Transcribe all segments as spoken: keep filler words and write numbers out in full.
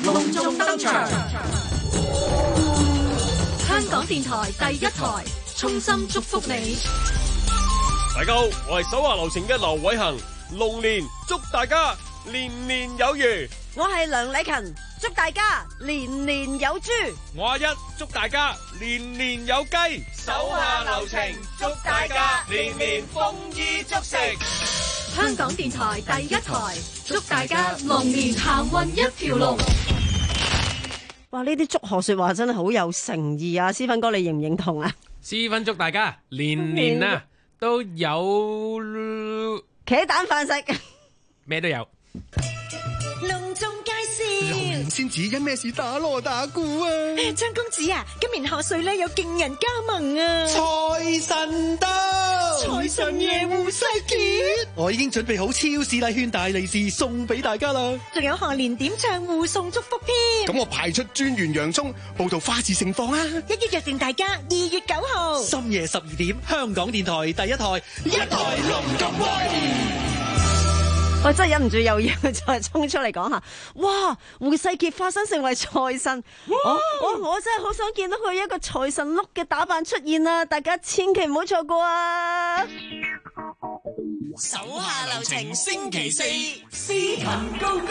隆重登場。香港電台第一台，衷心祝福你。 大家好，我係手下留情嘅劉偉恒，龍年祝大家年年有餘。 我係梁禮勤，祝大家年年有豬。 我阿一祝大家年年有雞。手下留情，祝大家年年豐衣足食。 香港電台第一台，祝大家龍年行運一條龍。 哇！呢啲祝賀說話真係好有誠意啊！思芬哥，你認唔認同啊？ 思芬祝大家年年啊都有茄蛋飯食， 咩都有。 隆重介紹， 龍年先至因咩事打鑼打鼓啊？ 張公子啊，今年賀歲咧有勁人加盟啊！ 財神到， 財神爺胡世傑， 我已經準備好超市禮券大利是送俾大家啦！ 仲有賀年點唱互送祝福添。 咁我排出專員洋蔥報道花市盛況啦！ 一於約定大家二月九號深夜十二點，香港電台第一台，一台龍咁威。 我真係忍唔住又要再衝出嚟講下，哇！胡世傑化身成為財神，我我我真係好想見到佢一個財神碌嘅打扮出現啊！大家千祈唔好錯過啊！ 手下留情，星期四司琴高歌。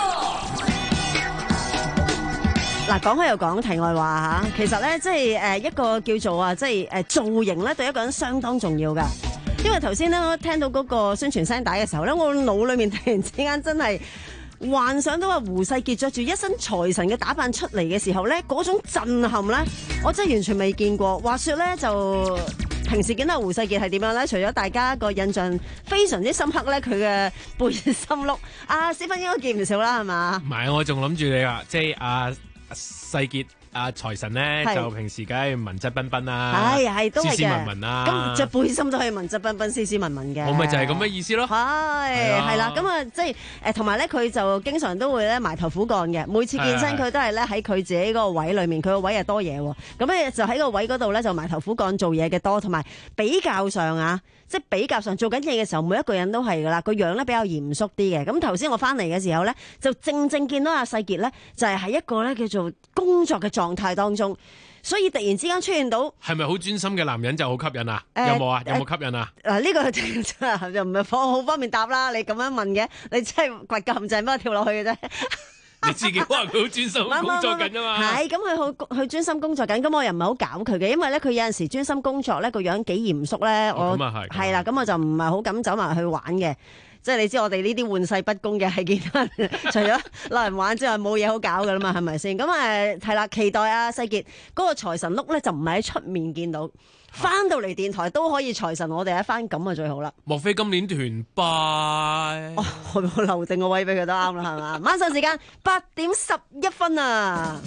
嗱，講開又講題外話吓，其實咧即係誒一個叫做啊，即係誒造型咧對一個人相當重要噶。因為頭先咧，我聽到嗰個宣傳聲帶嘅時候咧，我腦裏面突然之間真係幻想到話胡世傑着住一身財神嘅打扮出嚟嘅時候咧，嗰種震撼咧，我真係完全未見過。話說咧，就平時見到胡世傑係點樣咧？除咗大家個印象非常之深刻咧，佢嘅背心碌，阿思芬應該見唔少啦，係嘛？ 唔係，我仲諗住你話，即係阿世傑。阿財神咧就平時梗係文質彬彬啦， 係係都係嘅， 斯斯文文啦。 咁着背心都可以文質彬彬、斯斯文文嘅。 我咪就係咁嘅意思咯。 係係啦，咁啊即係誒，同埋咧佢就經常都會咧埋頭苦幹嘅。每次見親佢都係咧喺佢自己嗰個位裏面，佢個位係多嘢喎。咁咧就喺個位嗰度咧就埋頭苦幹做嘢嘅多，同埋比較上啊，即係比較上做緊嘢嘅時候，每一個人都係噶啦，個樣咧比較嚴肅啲嘅。咁頭先我翻嚟嘅時候咧，就正正見到阿世傑咧，就係喺一個咧叫做工作嘅狀態當中，所以突然之間出現到係咪好專心嘅男人就好吸引啊？ 呃、 有冇啊？有冇吸引啊？ 嗱、呃，呢、這個就就唔係方好方便答啦。你咁樣問嘅，你真係掘個陷阱，幫我跳落去嘅啫。 你自己話佢好專心工作緊啊嘛？ 係咁，佢好佢專心工作緊，咁我又唔係好搞佢嘅，因為咧佢有陣時專心工作咧個樣幾嚴肅咧， 哦、 我係啦，咁我就唔係好敢走埋去玩嘅。即係你知我哋呢啲玩世不恭嘅係見到人除咗攞人玩之外冇嘢好搞噶啦嘛，係咪先？咁誒係啦，期待啊世傑嗰個財神碌咧就唔係喺出面見到，翻到嚟電台都可以財神我哋一番咁啊最好啦。 莫非今年團拜？ 哦，我留定個位俾佢都啱啦，係嘛？晚上時間八點十一分啊！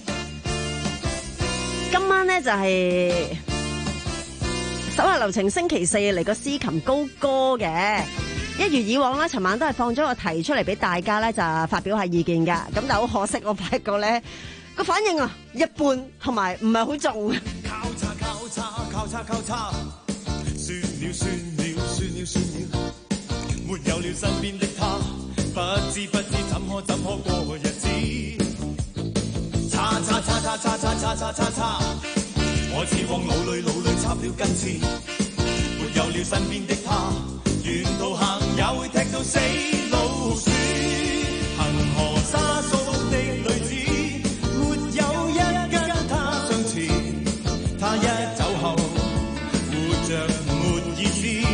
今晚咧就係手下留情星期四嚟個司琴高歌嘅。一如以往啦，尋晚都係放咗個題出嚟俾大家咧，就發表下意見噶。咁但係好可惜，我發覺咧個反應啊一般，同埋唔係好重。 交叉交叉交叉交叉，算了算了算了算了，沒有了身邊的他，不知不知怎可怎可過日子。叉叉叉叉叉叉叉叉叉叉，我似往腦裏腦裏插了根刺，沒有了身邊的他。沿途行也會踢到死老鼠，恒河沙數的女子，沒有一跟她相似，她一走後，活着沒意思。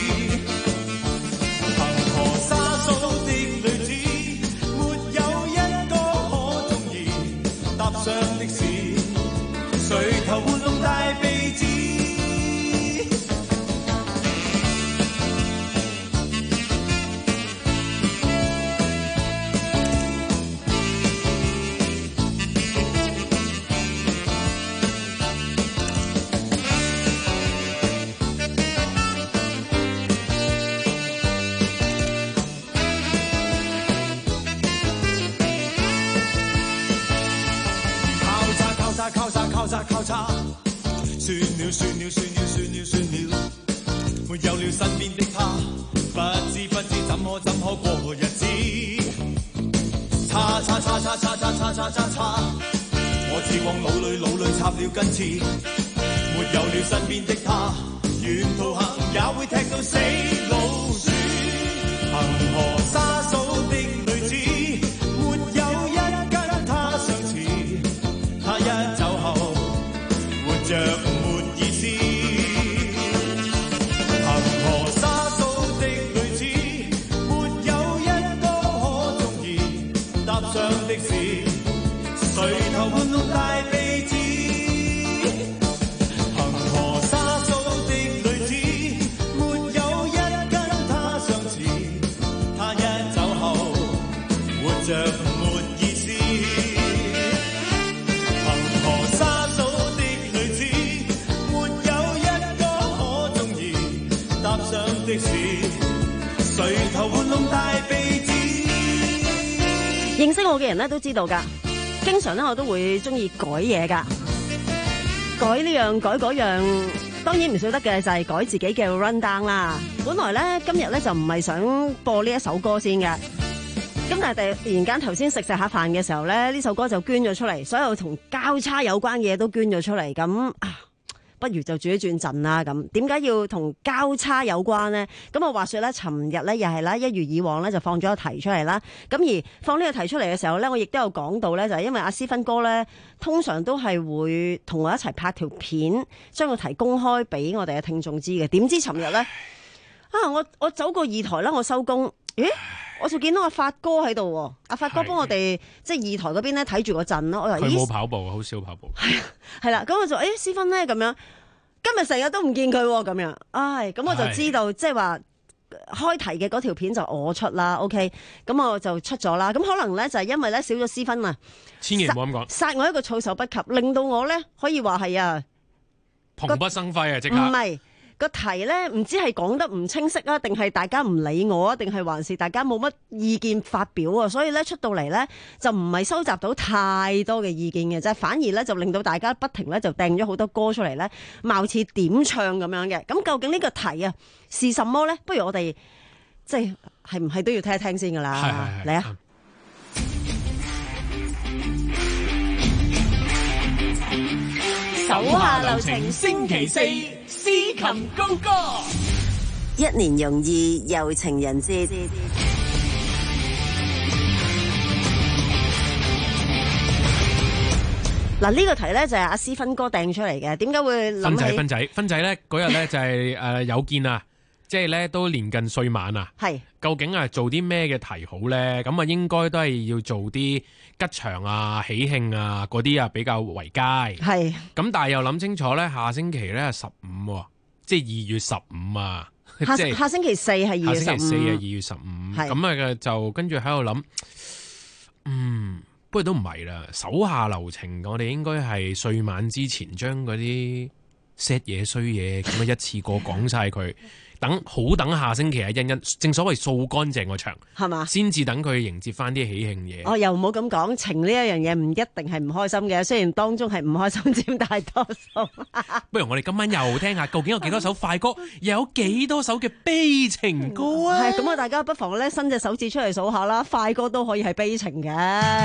恒河沙數的女子，沒有一個可中意，搭上的是誰頭玩弄大鼻子。交叉交叉交叉，算了算了算了算了算了，沒有了身邊的他，不知不知怎可怎可過日子。叉叉叉叉叉叉叉叉叉叉，我只往腦裏腦裏插了根刺，沒有了身邊的他，沿途行也會踢到死老鼠。恒河沙數的女子，沒有一跟她相似，她一走後活着沒意思。恒河沙數的女子，沒有一個可中意，搭上的士，垂頭玩弄大鼻子。恒河沙數的女子，沒有一跟她相似，她一走後活着沒意思。恒河沙數的女子，沒有一個可中意，搭上的士，垂頭玩弄大鼻子。 認識我嘅人咧都知道㗎，經常咧我都會中意改嘢㗎，改呢樣改嗰樣，當然唔少得嘅就係改自己嘅 run down 啦。本來咧今日咧就唔係想播呢一首歌先嘅，咁但係突然間頭先食食下飯嘅時候咧，呢首歌就捐咗出嚟，所有同交叉有關嘅嘢都捐咗出嚟，咁啊不如就轉一轉陣啦。咁點解要同交叉有關呢？咁啊話說咧，尋日咧又係啦，一如以往咧就放咗個題出嚟啦。咁而放呢個題出嚟嘅時候咧，我亦都有講到咧，就係因為阿思芬哥咧，通常都係會同我一齊拍條片，將個題公開俾我哋嘅聽眾知嘅。點知尋日咧啊，我我走過二台啦，我收工，咦，我就見到阿發哥喺度喎。阿發哥幫我哋即係二台嗰邊咧睇住個陣咯。我話佢冇跑步，好少跑步。 係啊，係啦，咁我就誒思芬咧咁樣。今日成日都唔見佢喎，咁樣，唉，咁我就知道，即係話開題嘅嗰條片就我出啦 ，OK，咁我就出咗啦。咁可能咧就係因為咧少咗思芬啊， 千祈唔好咁講， 殺我一個措手不及，令到我咧可以話係啊， 蓬不生輝啊，即刻。 唔係個題咧，唔知係講得唔清晰啊，定係大家唔理我啊，定係還是大家冇乜意見發表啊？所以咧出到嚟咧就唔係收集到太多嘅意見嘅啫，反而咧就令到大家不停咧就掟咗好多歌出嚟咧，貌似點唱咁樣嘅。咁究竟呢個題啊是什麼咧？不如我哋即係係唔係都要聽一聽先噶啦？嚟啊！ 手下留情，星期四司琴高歌。 一年容易有情人節。嗱，呢個題咧就係阿思芬哥掟出嚟嘅。點解會諗起？ 芬仔芬仔芬仔咧嗰日咧就係誒有見啊，即係咧都年近歲晚啊。係。究竟啊做啲咩嘅題好咧？咁啊應該都係要做啲吉祥啊、喜慶啊嗰啲啊比較為佳。係。咁但係又諗清楚咧，下星期咧係十五，即係二月十五啊。 下即係下星期四係二月十五。 下星期四係二月十五。係。咁啊就跟住喺度諗，嗯，不過都唔係啦。手下留情，我哋應該係歲晚之前將嗰啲 set 嘢衰嘢咁樣一次過講晒佢。等好等下星期啊，欣欣，正所謂掃乾淨個場，係嘛？先至等佢迎接翻啲喜慶嘢。 哦，又唔好咁講，情呢一樣嘢唔一定係唔開心嘅，雖然當中係唔開心佔大多數。 不如我哋今晚又聽下，究竟有幾多首快歌，又有幾多首嘅悲情歌啊？ 係咁啊，大家不妨咧伸隻手指出嚟數下啦，快歌都可以係悲情嘅。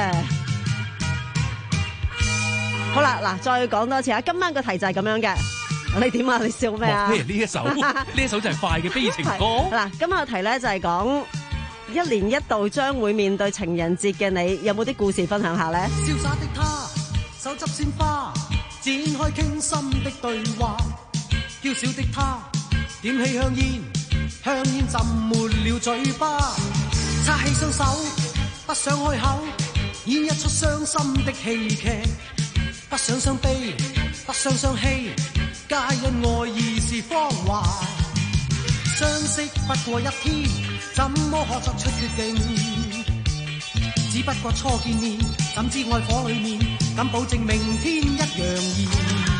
好啦，嗱，再講多次啊，今晚個題就係咁樣嘅。你點啊？你笑咩啊？ 呢一首呢一首就係快嘅悲情歌。 嗱，今日個題咧就係講一年一度將會面對情人節嘅你，有冇啲故事分享下咧？ 瀟灑的他，手執鮮花，展開傾心的對話。嬌小的他，點起香煙，香煙浸沒了嘴巴。擦起雙手，不想開口，演一出傷心的戲劇。不想傷悲，不想傷氣。皆因愛意是謊話，相識不過一天，怎麼可作出決定？只不過初見面，怎知愛火裡面，敢保證明天一樣燃。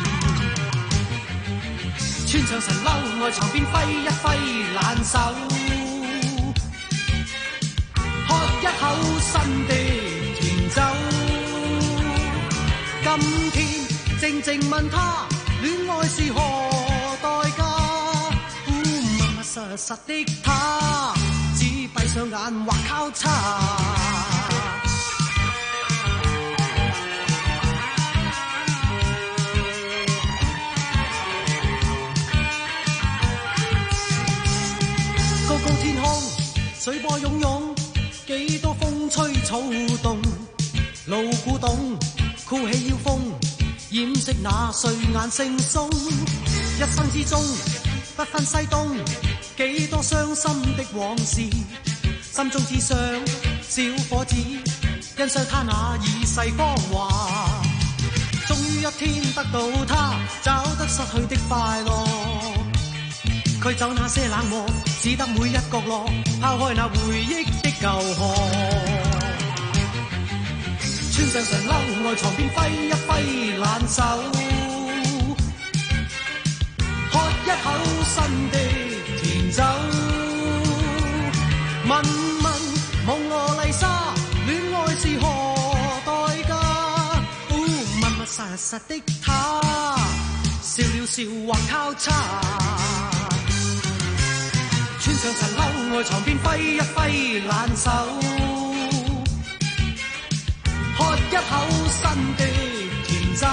穿上神褸，外床邊揮一揮爛手，喝一口新的甜酒。今天靜靜問他。戀愛是何代價？密密實實的他，只閉上眼或交叉。 水波湧湧，幾多風吹草動，路古董，酷氣要風，掩飾那睡眼惺忪。一生之中，不分西東，幾多傷心的往事，心中只想小伙子，欣賞他那已逝芳華。終於一天得到他，找得失去的快樂。驅走那些冷漠，只得每一角落拋開那回憶的舊河。穿上神褸，外床邊揮一揮爛手，喝一口新的甜酒。問問蒙羅麗莎，戀愛是何代價？哦，密密實實的他，笑了笑或交叉。穿上層褸，外床邊揮一揮爛手，喝一口新的甜酒。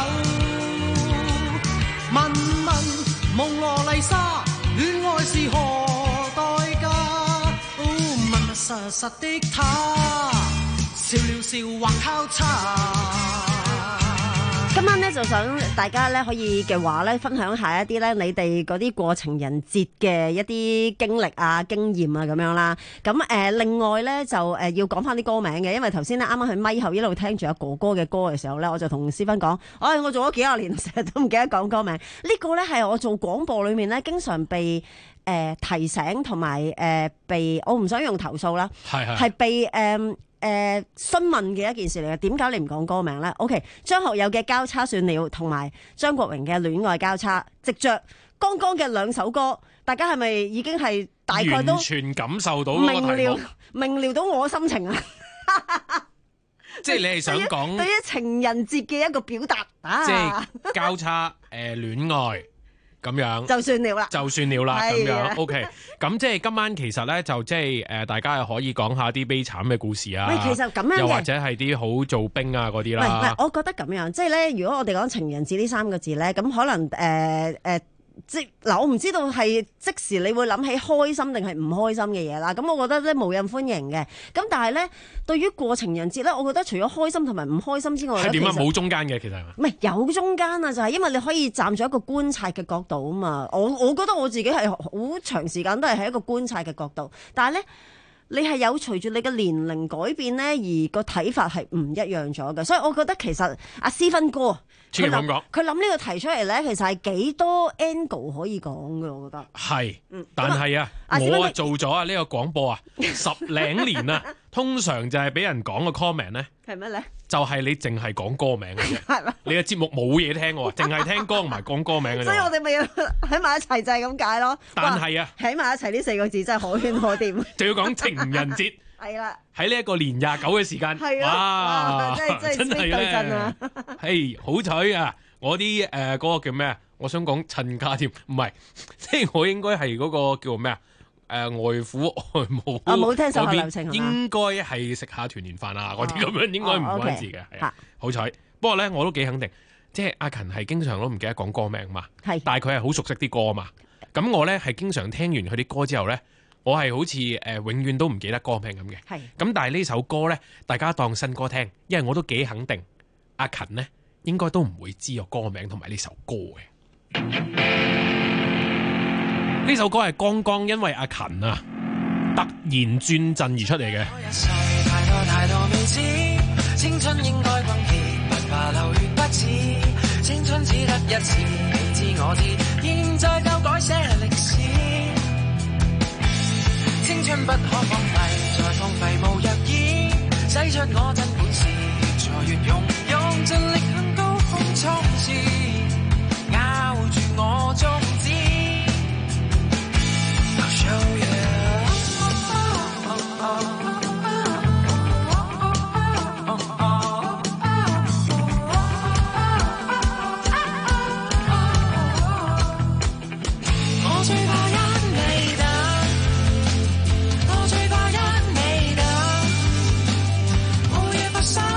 問問蒙羅麗莎，戀愛是何代價？哦，密密實實的他，笑了笑或交叉。 今晚咧就想大家咧可以嘅話咧分享下一啲咧你哋嗰啲過情人節嘅一啲經歷啊經驗啊咁樣啦。咁誒、呃、另外咧就誒、呃、要講翻啲歌名嘅，因為頭先咧啱啱喺咪後一路聽住阿哥哥嘅歌嘅時候咧，我就同思芬講，唉、哎，我做咗幾廿年，成日都唔記得講歌名。呢、這個咧係我做廣播裏面咧經常被誒、呃、提醒同埋誒被我唔想用投訴啦，係係係被誒。呃誒、呃，詢問嘅一件事嚟嘅，點解你唔講歌名咧 ？OK， 張學友嘅交叉算了，同埋張國榮嘅戀愛交叉，藉着剛剛嘅兩首歌，大家係咪已經係大概都完全感受到嗰個題目， 明了明了到我心情啊！ 即係你係想講對於情人節嘅一個表達啊， 即係交叉誒戀、呃、愛。咁樣就算了啦， 就算了啦，咁樣 OK。咁即係今晚其實咧，就即係誒，大家係可以講下啲悲慘嘅故事啊。 喂，其實咁樣嘅， 又或者係啲好做兵啊嗰啲啦。 唔係，我覺得咁樣，即係咧，如果我哋講情人節呢三個字咧，咁可能誒誒。呃呃即嗱，我唔知道係即時你會諗起開心定係唔開心嘅嘢啦。咁我覺得咧無任歡迎嘅。咁但係咧，對於過情人節咧，我覺得除咗開心同埋唔開心之外， 係點啊？冇中間嘅其實係嘛？ 唔係有中間啊，就係因為你可以站住一個觀察嘅角度啊嘛。我我覺得我自己係好長時間都係喺一個觀察嘅角度，但係咧。你係有隨住你嘅年齡改變咧，而個睇法係唔一樣咗嘅，所以我覺得其實阿思芬哥，佢諗佢諗呢個題出嚟咧，其實係幾多 angle 可以講嘅，我覺得係，嗯、但係啊，我啊做咗啊呢個廣播啊十零年啊，通常就係俾人講個 comment 咧，係咩咧？就係你淨係講歌名嘅啫，你嘅節目冇嘢聽嘅，淨係聽歌同埋講歌名嘅啫。所以我哋咪要喺埋一齊就係咁解咯。但係啊，喺埋一齊呢四個字真係可圈可點。就要講情人節，係啦，喺呢一個年廿九嘅時間，哇，真係真係咧，係好彩啊！我啲誒嗰個叫咩啊？我想講親家添，唔係，即係我應該係嗰個叫咩啊？誒、呃，外父外母，我冇聽手下留情，應該係食下團年飯啊，嗰啲咁樣應該唔關事嘅，係、哦 okay, 好彩。不過咧，我都幾肯定，即係阿勤係經常都唔記得講歌名嘛，係，但係佢係好熟悉啲歌啊嘛。咁我咧係經常聽完佢啲歌之後咧，我係好似誒、呃、永遠都唔記得歌名咁嘅。係，咁但係呢首歌咧，大家當新歌聽，因為我都幾肯定阿勤咧應該都唔會知個歌名同埋呢首歌嘅。呢首歌係剛剛因為阿勤啊突然轉陣而出嚟嘅。太多太多未知，青春應該轟烈，不怕流血不止，青春只得一次，你知我知，現在就改寫歷史。青春不可荒廢，再荒廢無藥醫，使出我真本事，越挫越勇，用盡力向高峰衝刺，咬住我宗旨。Show you. 我最怕一味等，我最怕一味等，冇嘢發生。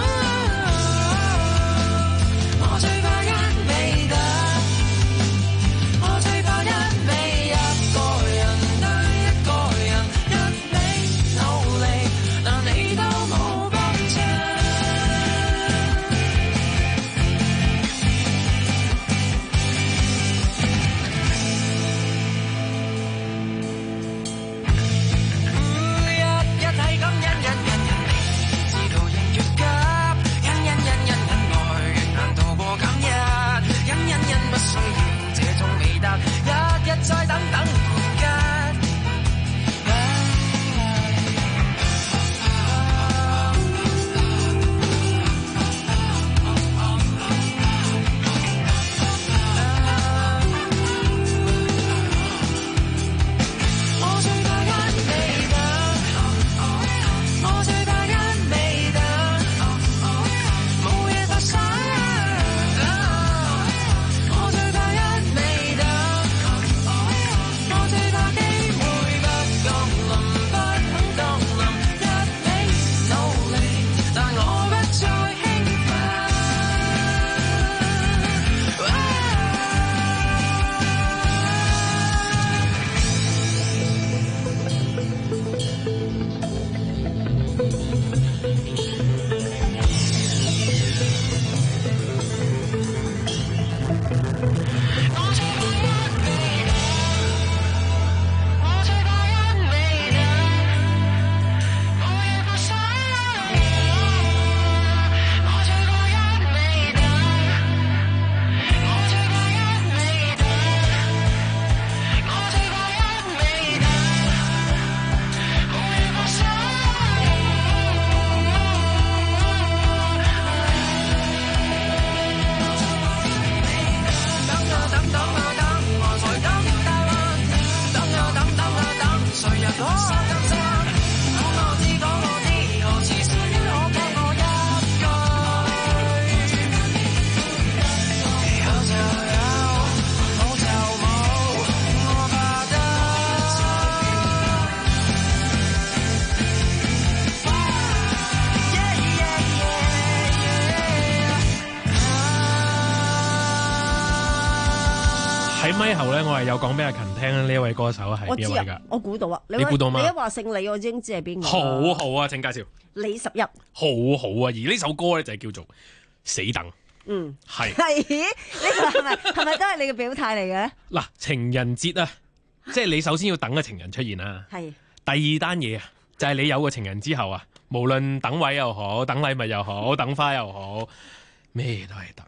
咪後咧，我係有講俾阿勤聽呢一位歌手係我知啊邊位㗎？， 我估到啊， 你估到嗎？ 你一話姓李，我已經知係邊個。 好好啊，請介紹。 李十一。 好好啊，而呢首歌咧就係叫做《死等》。 嗯， 係係呢個係咪係咪都係你嘅表態嚟嘅？ 嗱，情人節啊，即係你首先要等個情人出現啦。 係。 第二單嘢啊，就係你有個情人之後啊，無論等位又好，等禮物又好，等花又好，咩都係等。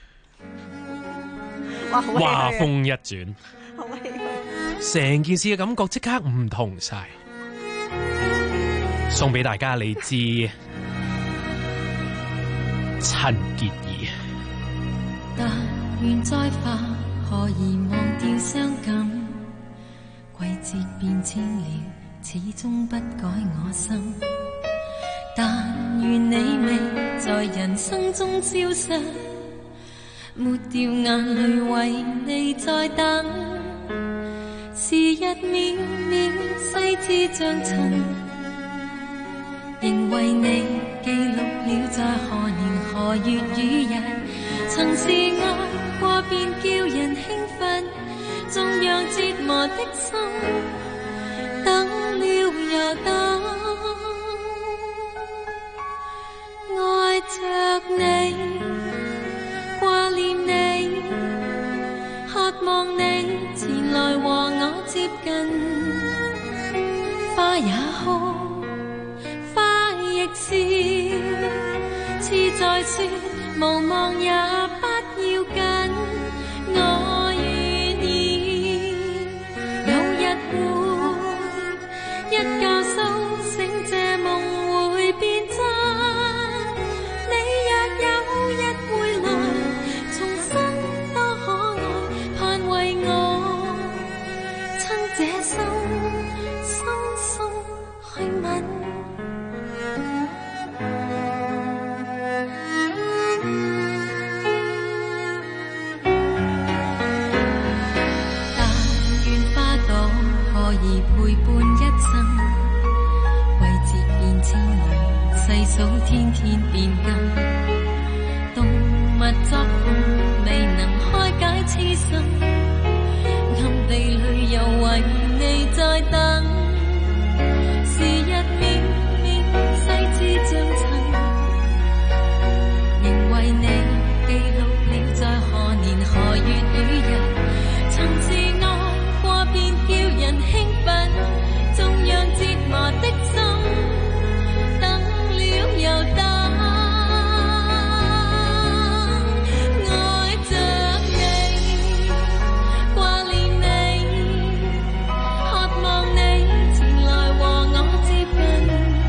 哇，好話風一轉， 好唏噓， 成件事嘅感覺即刻唔同晒。送俾大家你知陳潔儀。 但願再化，何以忘掉傷感？季節變遷了，始終不改我心。但願你未在人生中消失，抹掉眼淚為你再等。時日秒秒細緻像塵，仍為你記錄了在何年何月與日。曾是愛過便叫人興奮，縱讓折磨的心等了又等，愛着你，掛念你，渴望你前來和我接近。花也哭，花亦笑，似在說無望也不要緊，我願意有日會一覺蘇醒，這夢會變真。你若有日會來，重新多可愛，盼為我親這心深深去吻。陪伴一生，季節變遷裏，細數天天變更。動物作伴未能開解痴心，暗地裏又為你在等。時日秒秒細緻像塵，仍為你記錄了在何年何月與日。曾是愛過便叫人興奮，縱讓折磨的心等了又等，愛着你，掛念你，渴望你前來和我接近。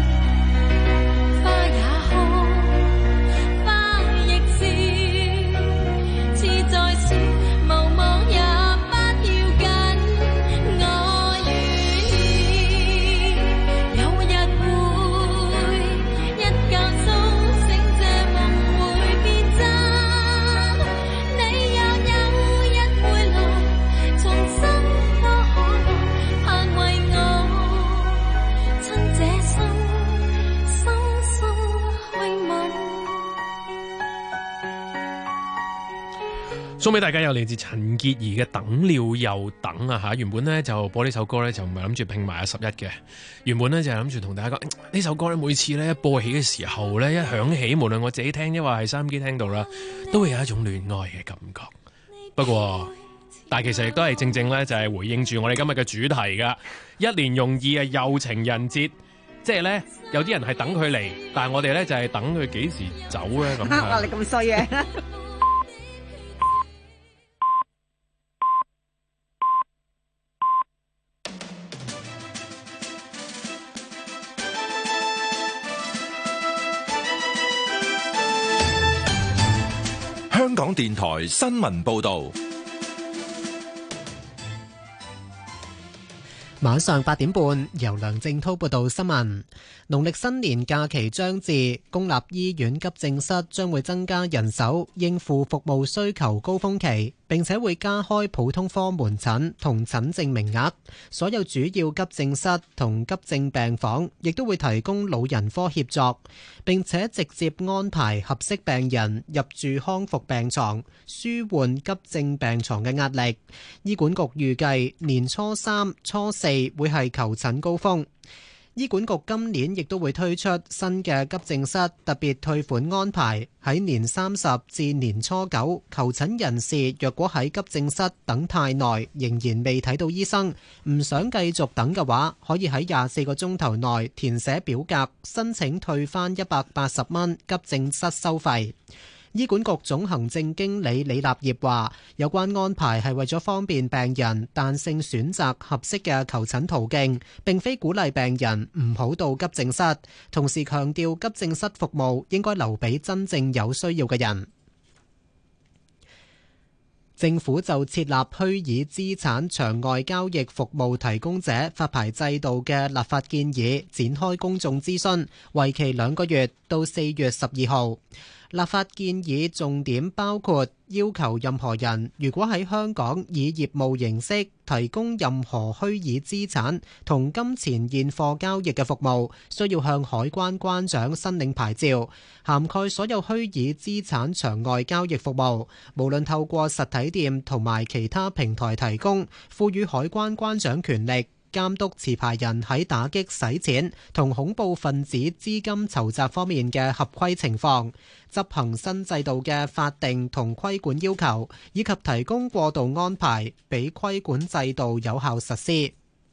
花也哭，花亦笑，似在說無望也送俾大家有嚟自陳潔儀嘅等了又等啊吓，原本咧就播呢首歌咧就唔係諗住拼埋阿十一嘅，原本咧就係諗住同大家講呢首歌咧每次咧播起嘅時候咧一響起，無論我自己聽抑或係收音機聽到啦，都會有一種戀愛嘅感覺。不過，但係其實亦都係正正咧就係回應住我哋今日嘅主題噶，一年容易啊又情人節，即係咧有啲人係等佢嚟，但係我哋咧就係等佢幾時走咧咁。 哇！你咁衰嘅。 香港電台新聞報道。 晚上八點半，由梁正滔報道新聞。農曆新年假期將至，公立醫院急症室將會增加人手，應付服務需求高峰期，並且會加開普通科門診同診症名額。所有主要急症室同急症病房亦都會提供老人科協助，並且直接安排合適病人入住康復病床，舒緩急症病床嘅壓力。醫管局預計年初三、初四會係求診高峰。醫管局今年亦都會推出新嘅急症室特別退款安排，喺年三十至年初九求診人士，若果喺急症室等太耐，仍然未睇到醫生，唔想繼續等嘅話，可以喺廿四個鐘頭內填寫表格，申請退返一百八十蚊急症室收費。醫管局總行政經理李立業話，有關安排係為咗方便病人彈性選擇合適嘅求診途徑，並非鼓勵病人唔好到急症室。同時強調急症室服務應該留俾真正有需要嘅人。政府就設立虛擬資產場外交易服務提供者發牌制度嘅立法建議展開公眾諮詢，為期兩個月，到四月十二號。立法建議重點包括要求任何人如果喺香港以業務形式提供任何虛擬資產同金錢現貨交易嘅服務，需要向海關關長申領牌照，涵蓋所有虛擬資產場外交易服務，無論透過實體店同埋其他平台提供，賦予海關關長權力監督持牌人喺打擊洗錢同恐怖分子資金籌集方面嘅合規情況，執行新制度嘅法定同規管要求，以及提供過渡安排，俾規管制度有效實施。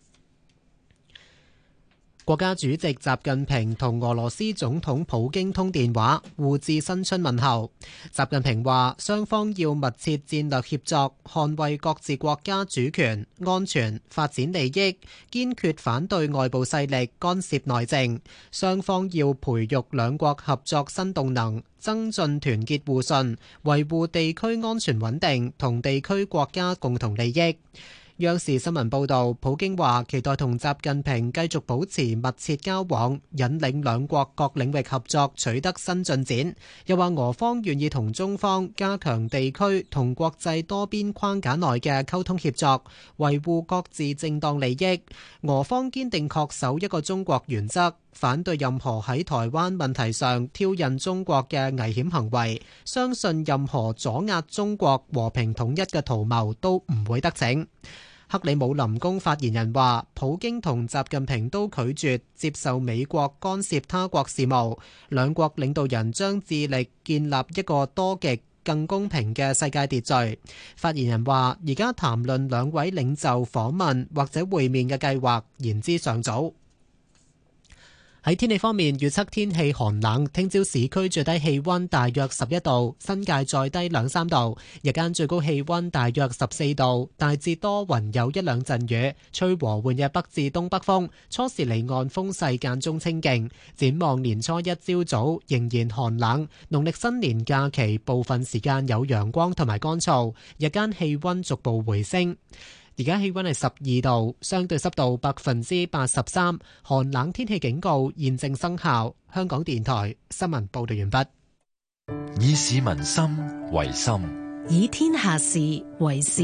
國家主席習近平同俄羅斯總統普京通電話，互致新春問候。習近平話，雙方要密切戰略協作，捍衛各自國家主權、安全、發展利益，堅決反對外部勢力干涉內政。雙方要培育兩國合作新動能，增進團結互信，維護地區安全穩定同地區國家共同利益。央視新聞報道，普京話期待同習近平繼續保持密切交往，引領兩國各領域合作取得新進展。又話俄方願意同中方加強地區同國際多邊框架內嘅溝通協作，維護各自正當利益。俄方堅定恪守一個中國原則，反對任何喺台灣問題上挑釁中國嘅危險行為，相信任何阻壓中國和平統一嘅圖謀都唔會得逞。克里姆林宮發言人話，普京同習近平都拒絕接受美國干涉他國事務，兩國領導人將致力建立一個多極更公平嘅世界秩序。發言人話，而家談論兩位領袖訪問或者會面嘅計劃言之尚早。喺天氣方面，預測天氣寒冷，聽朝市區最低氣溫大約十一度，新界再低兩三度，日間最高氣溫大約十四度，大致多雲，有一兩陣雨，吹和緩嘅北至東北風，初時離岸風勢間中清勁。展望年初一朝早仍然寒冷，農曆新年假期部分時間有陽光同埋乾燥，日間氣溫逐步回升。而家氣溫係十二度，相對濕度百分之八十三，寒冷天氣警告現正生效。香港電台新聞報道完畢。 以市民心為心， 以天下事為事。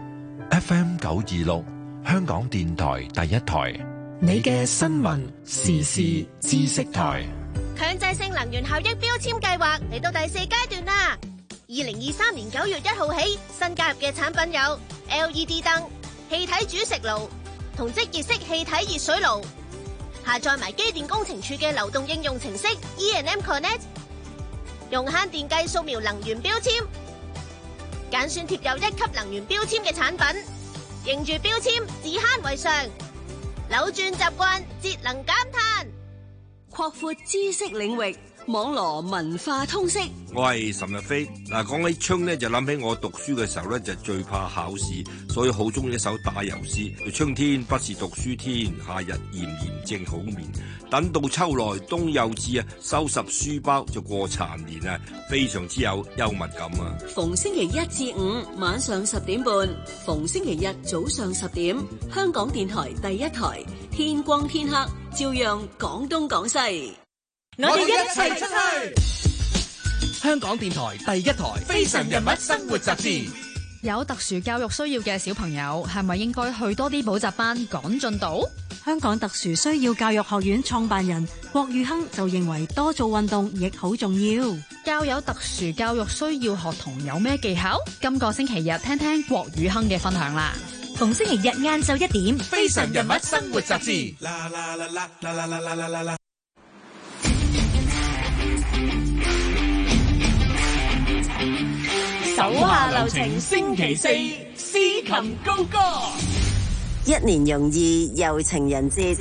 F M 九二六，香港電台第一台， 你嘅新聞時事知識台。 強制性能源效益標籤計劃嚟到第四階段啦！二零二三年九月一號起，新加入嘅產品有 L E D 燈、氣體煮食爐同即熱式氣體熱水爐。下載埋機電工程署嘅流動應用程式 E and M Connect， 用慳電計掃描能源標籤，揀選貼有一級能源標籤嘅產品，認住標籤，自慳為上，扭轉習慣，節能減碳， 擴闊知識領域， 網羅文化通識。 我係岑日飛。嗱，講起春呢，就諗起我讀書嘅時候呢，就最怕考試，所以好中意一首打油詩。春天不是讀書天，夏日炎炎正好眠。等到秋來冬又至啊，收拾書包就過殘年啊，非常之有幽默感啊！ 逢星期一至五晚上十點半，逢星期日早上十點，香港電台第一台，天光天黑照樣講東講西。 我哋一齊出去。 香港電台第一台《非常人物生活雜誌》。 有特殊教育需要嘅小朋友係咪應該去多啲補習班趕進度？ 香港特殊需要教育學院創辦人郭宇亨就認為多做運動亦好重要。 教有特殊教育需要學童有咩技巧？今個星期日聽聽郭宇亨嘅分享啦。 逢星期日晏晝一點，《 非常人物生活雜誌》。 手下留情，星期四司琴高歌。 一年容易又情人節，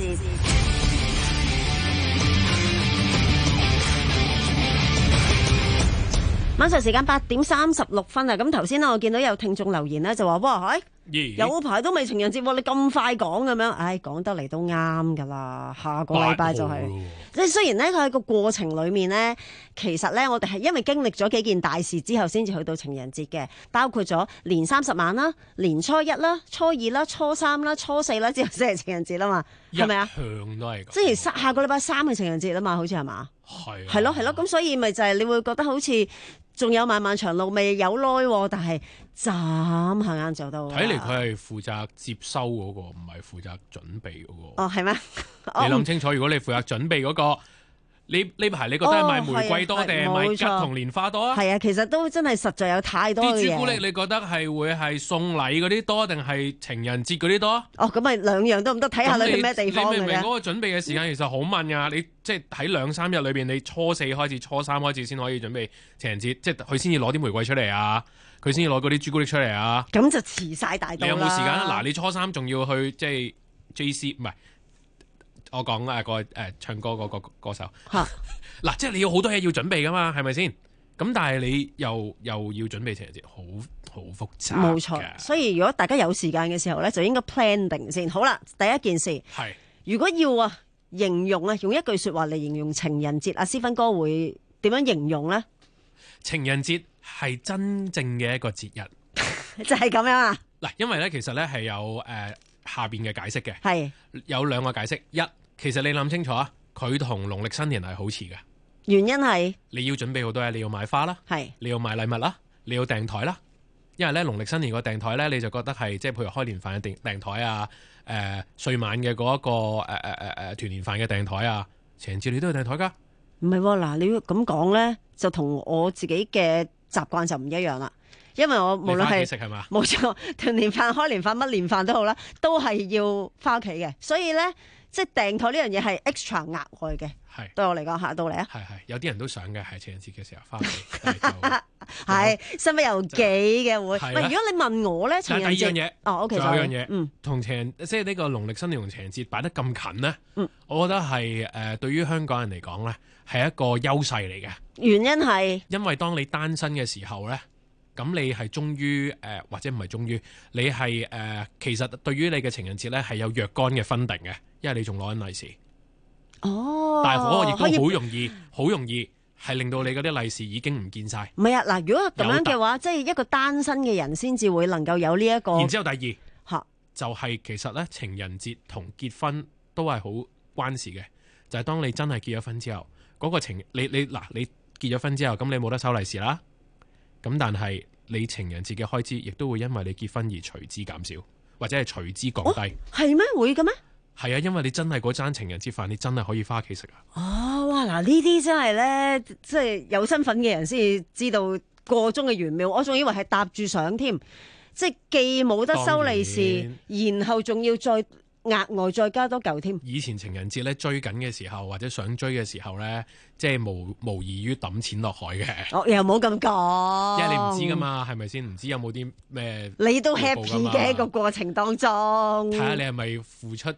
晚上時間八點三十六分啊！咁頭先咧，我見到有聽眾留言咧，就話哇，係、欸、有排都未情人節，你咁快講咁樣，唉，講得嚟都啱噶啦。下個禮拜就係、是，即係雖然咧，佢喺個過程裏面咧，其實咧，我哋係因為經歷咗幾件大事之後，先至去到情人節嘅，包括咗年三十晚啦、年初一啦、初二啦、初三啦、初四啦，之後先係情人節啦嘛，係咪啊？ 向都係咁， 即係下個禮拜三係情人節啦嘛，好似係嘛？ 係係咯係咯，咁所以咪就係你會覺得好似仲有漫漫長路未有耐，但係眨下眼就到。 睇嚟佢係負責接收嗰、嗰個，唔係負責準備嗰、嗰個。 哦，係咩？ 你諗清楚，如果你負責準備嗰、嗰個。呢呢排你覺得係賣玫瑰多定係賣桔同蓮花多啊？ 係啊，其實都真係實在有太多嘅嘢。啲朱古力你覺得係會係送禮嗰啲多定係情人節嗰啲多？ 哦，咁咪兩樣都唔得，睇下你去咩地方嘅啫。 你明唔明嗰個準備嘅時間其實好慢㗎？你即係喺兩三日裏邊，你初四開始、初三開始先可以準備情人節，即係佢先至攞啲玫瑰出嚟啊，佢先至攞嗰啲朱古力出嚟啊。 咁就遲晒大到啦。 你有冇時間啊？嗱，你初三仲要去即係 J C 唔係？我講誒個誒唱歌嗰個歌手嚇嗱，即係你要好多嘢要準備噶嘛，係咪先？咁但係你又又要準備情人節，好好複雜。 冇錯，所以如果大家有時間嘅時候咧，就應該 plan 定先。好啦，第一件事係如果要啊形容啊，用一句説話嚟形容情人節，阿思芬哥會點樣形容咧？情人節係真正嘅一個節日，就係咁樣啊！嗱，因為咧其實咧係有誒。呃下邊嘅解釋嘅係有兩個解釋，一其實你諗清楚啊，佢同農曆新年係好似嘅，原因係你要準備好多嘢，你要買花啦，係你要買禮物啦，你要訂台啦，因為咧農曆新年個訂台咧，你就覺得係即係譬如開年飯嘅訂訂台啊，誒、呃、歲晚嘅嗰一個誒誒誒誒團年飯嘅訂台啊，情人節你都要訂台噶？唔係喎，嗱你要咁講咧，就同我自己嘅習慣就唔一樣啦。因為我無論係冇錯團年飯、開年飯、乜年飯都好啦，都係要翻屋企嘅，所以咧即係訂台呢樣嘢係 extra 額外嘅。係對我嚟講，下到嚟啊！係係有啲人都想嘅，係情人節嘅時候翻屋企，係身不由己嘅會。喂，如果你問我咧，情人節第二樣嘢哦，OK，仲有樣嘢，嗯，同情人即係呢個農曆新年同情人節擺得咁近咧，嗯，我覺得係誒、呃、對於香港人嚟講咧係一個優勢嚟嘅。原因係因為當你單身嘅時候咧。咁你係終於誒、呃，或者唔係終於，你係誒、呃，其實對於你嘅情人節咧係有若干嘅分定嘅，因為你仲攞緊利是。哦，但係嗰個亦都好容易，好容易係令到你嗰啲利是已經唔見晒。唔係啊，嗱，如果咁樣嘅話，即係一個單身嘅人先至會能夠有呢、這、一個。然之後第二嚇，就係、是、其實咧情人節同結婚都係好關事嘅，就係、是、當你真係結咗婚之後，嗰、那個情你你嗱你結咗婚之後，咁你冇得收利是啦。咁但係你情人節嘅開支亦都會因為你結婚而隨之減少，或者係隨之降低。係咩、哦？會嘅咩？係啊，因為你真係嗰餐情人節飯，你真係可以返屋企食啊！哦，哇！嗱，呢啲真係咧，即係有身份嘅人先至知道個中嘅玄妙。我仲以為係搭住上添，即係既冇得收利是，然後仲要再額外再加多嚿添。以前情人節咧追緊嘅時候，或者想追嘅時候咧，即係無無異於抌錢落海嘅。哦，又冇咁講，因為你唔知噶嘛，係咪先？唔知有冇啲咩？你都 happy 嘅一個過程當中。睇下你係咪付出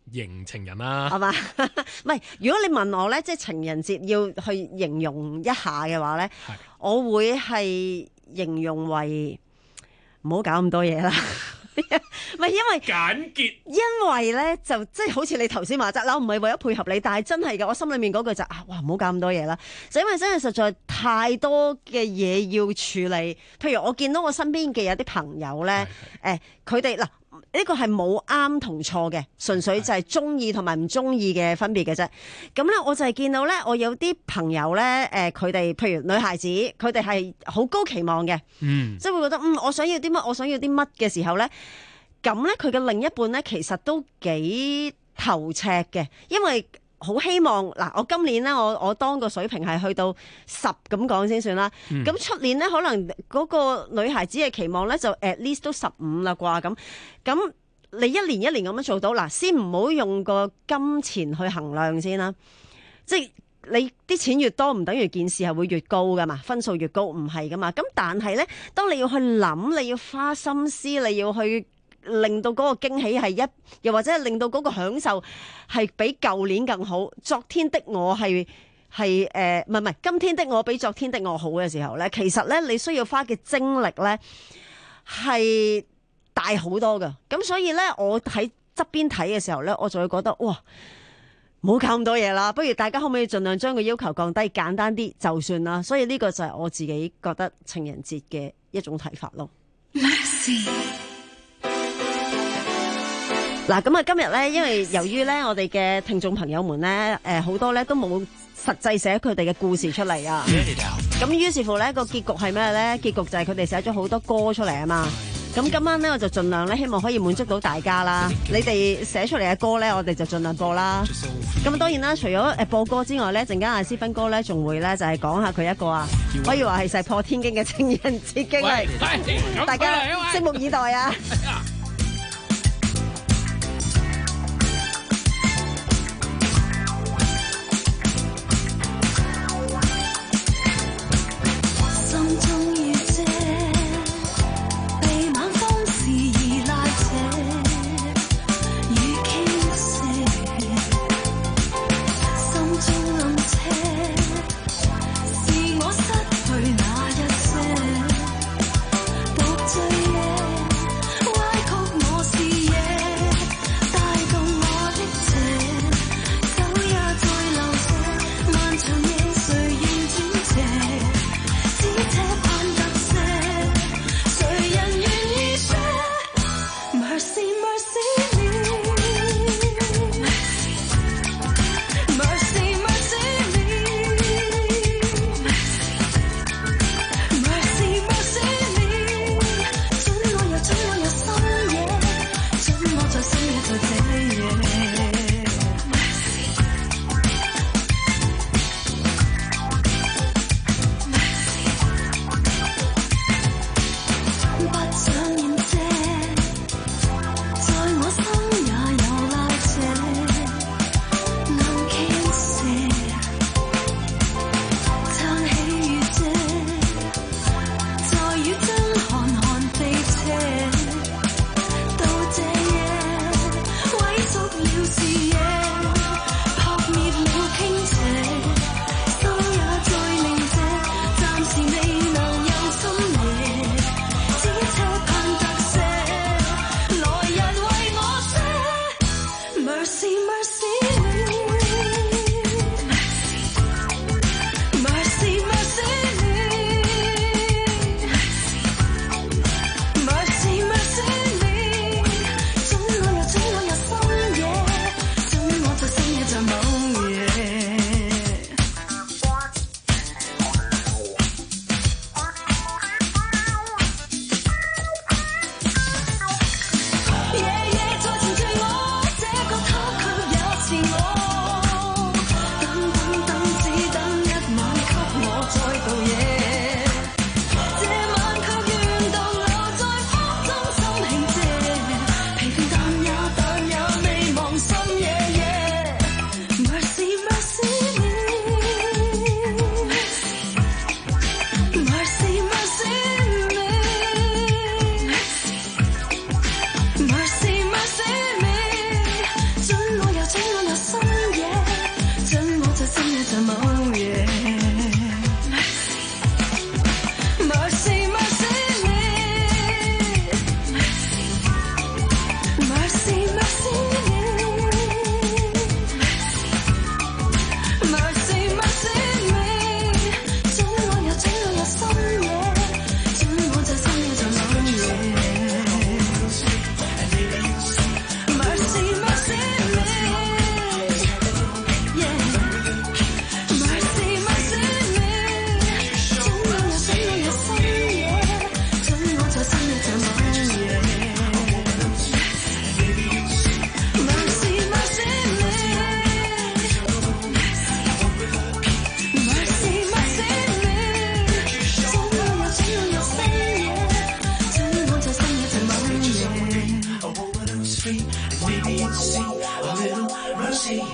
型情人啦， 係嘛？唔係，如果你問我咧，即係情人節要去形容一下嘅話咧，我會係形容為唔好搞咁多嘢啦。唔係因為簡潔， 因為咧就即係好似你頭先話齋啦，我唔係為咗配合你，但係真係嘅，我心裏面嗰句就啊，哇唔好搞咁多嘢啦，就因為真係實在太多嘅嘢要處理。譬如我見到我身邊嘅有啲朋友咧，誒佢哋嗱呢個係冇啱同錯嘅，純粹就係中意同埋唔中意嘅分別嘅啫。咁咧我就係見到咧，我有啲朋友咧，誒佢哋譬如女孩子，佢哋係好高期望嘅，嗯，即係會覺得嗯我想要啲乜，我想要啲乜嘅時候咧。咁咧，佢嘅另一半咧，其實都幾頭赤嘅，因為好希望嗱，我今年咧，我我當個水平係去到十咁講先算啦。咁出、嗯、年咧，可能嗰個女孩子嘅期望咧，就 at least 都十五啦啩咁。咁你一年一年咁樣做到嗱，先唔好用個金錢去衡量先啦。即係你啲錢越多，唔等於件事係會越高噶嘛，分數越高唔係噶嘛。咁但係咧，當你要去諗，你要花心思，你要去。令到嗰個驚喜係一，又或者係令到嗰個享受係比舊年更好。昨天的我係係誒，唔係唔係，今天的我比昨天的我好嘅時候咧，其實咧你需要花嘅精力咧係大好多噶。咁所以咧，我喺側邊睇嘅時候咧，我就會覺得哇，唔好搞咁多嘢啦，不如大家可唔可以盡量將個要求降低，簡單啲就算啦。所以呢個就係我自己覺得情人節嘅一種睇法咯。嗱，咁啊，今日咧，因為由於咧，我哋嘅聽眾朋友們咧，誒好多咧都冇實際寫佢哋嘅故事出嚟啊。咁於是乎咧，個結局係咩咧？結局就係佢哋寫咗好多歌出嚟啊嘛。咁今晚咧，我就盡量咧，希望可以滿足到大家啦。你哋寫出嚟嘅歌咧，我哋就盡量播啦。咁啊，當然啦，除咗誒播歌之外咧，陣間阿思芬哥咧，仲會咧就係講下佢一個啊，可以話係石破天驚嘅情人節經歷。大家拭目以待啊！ 我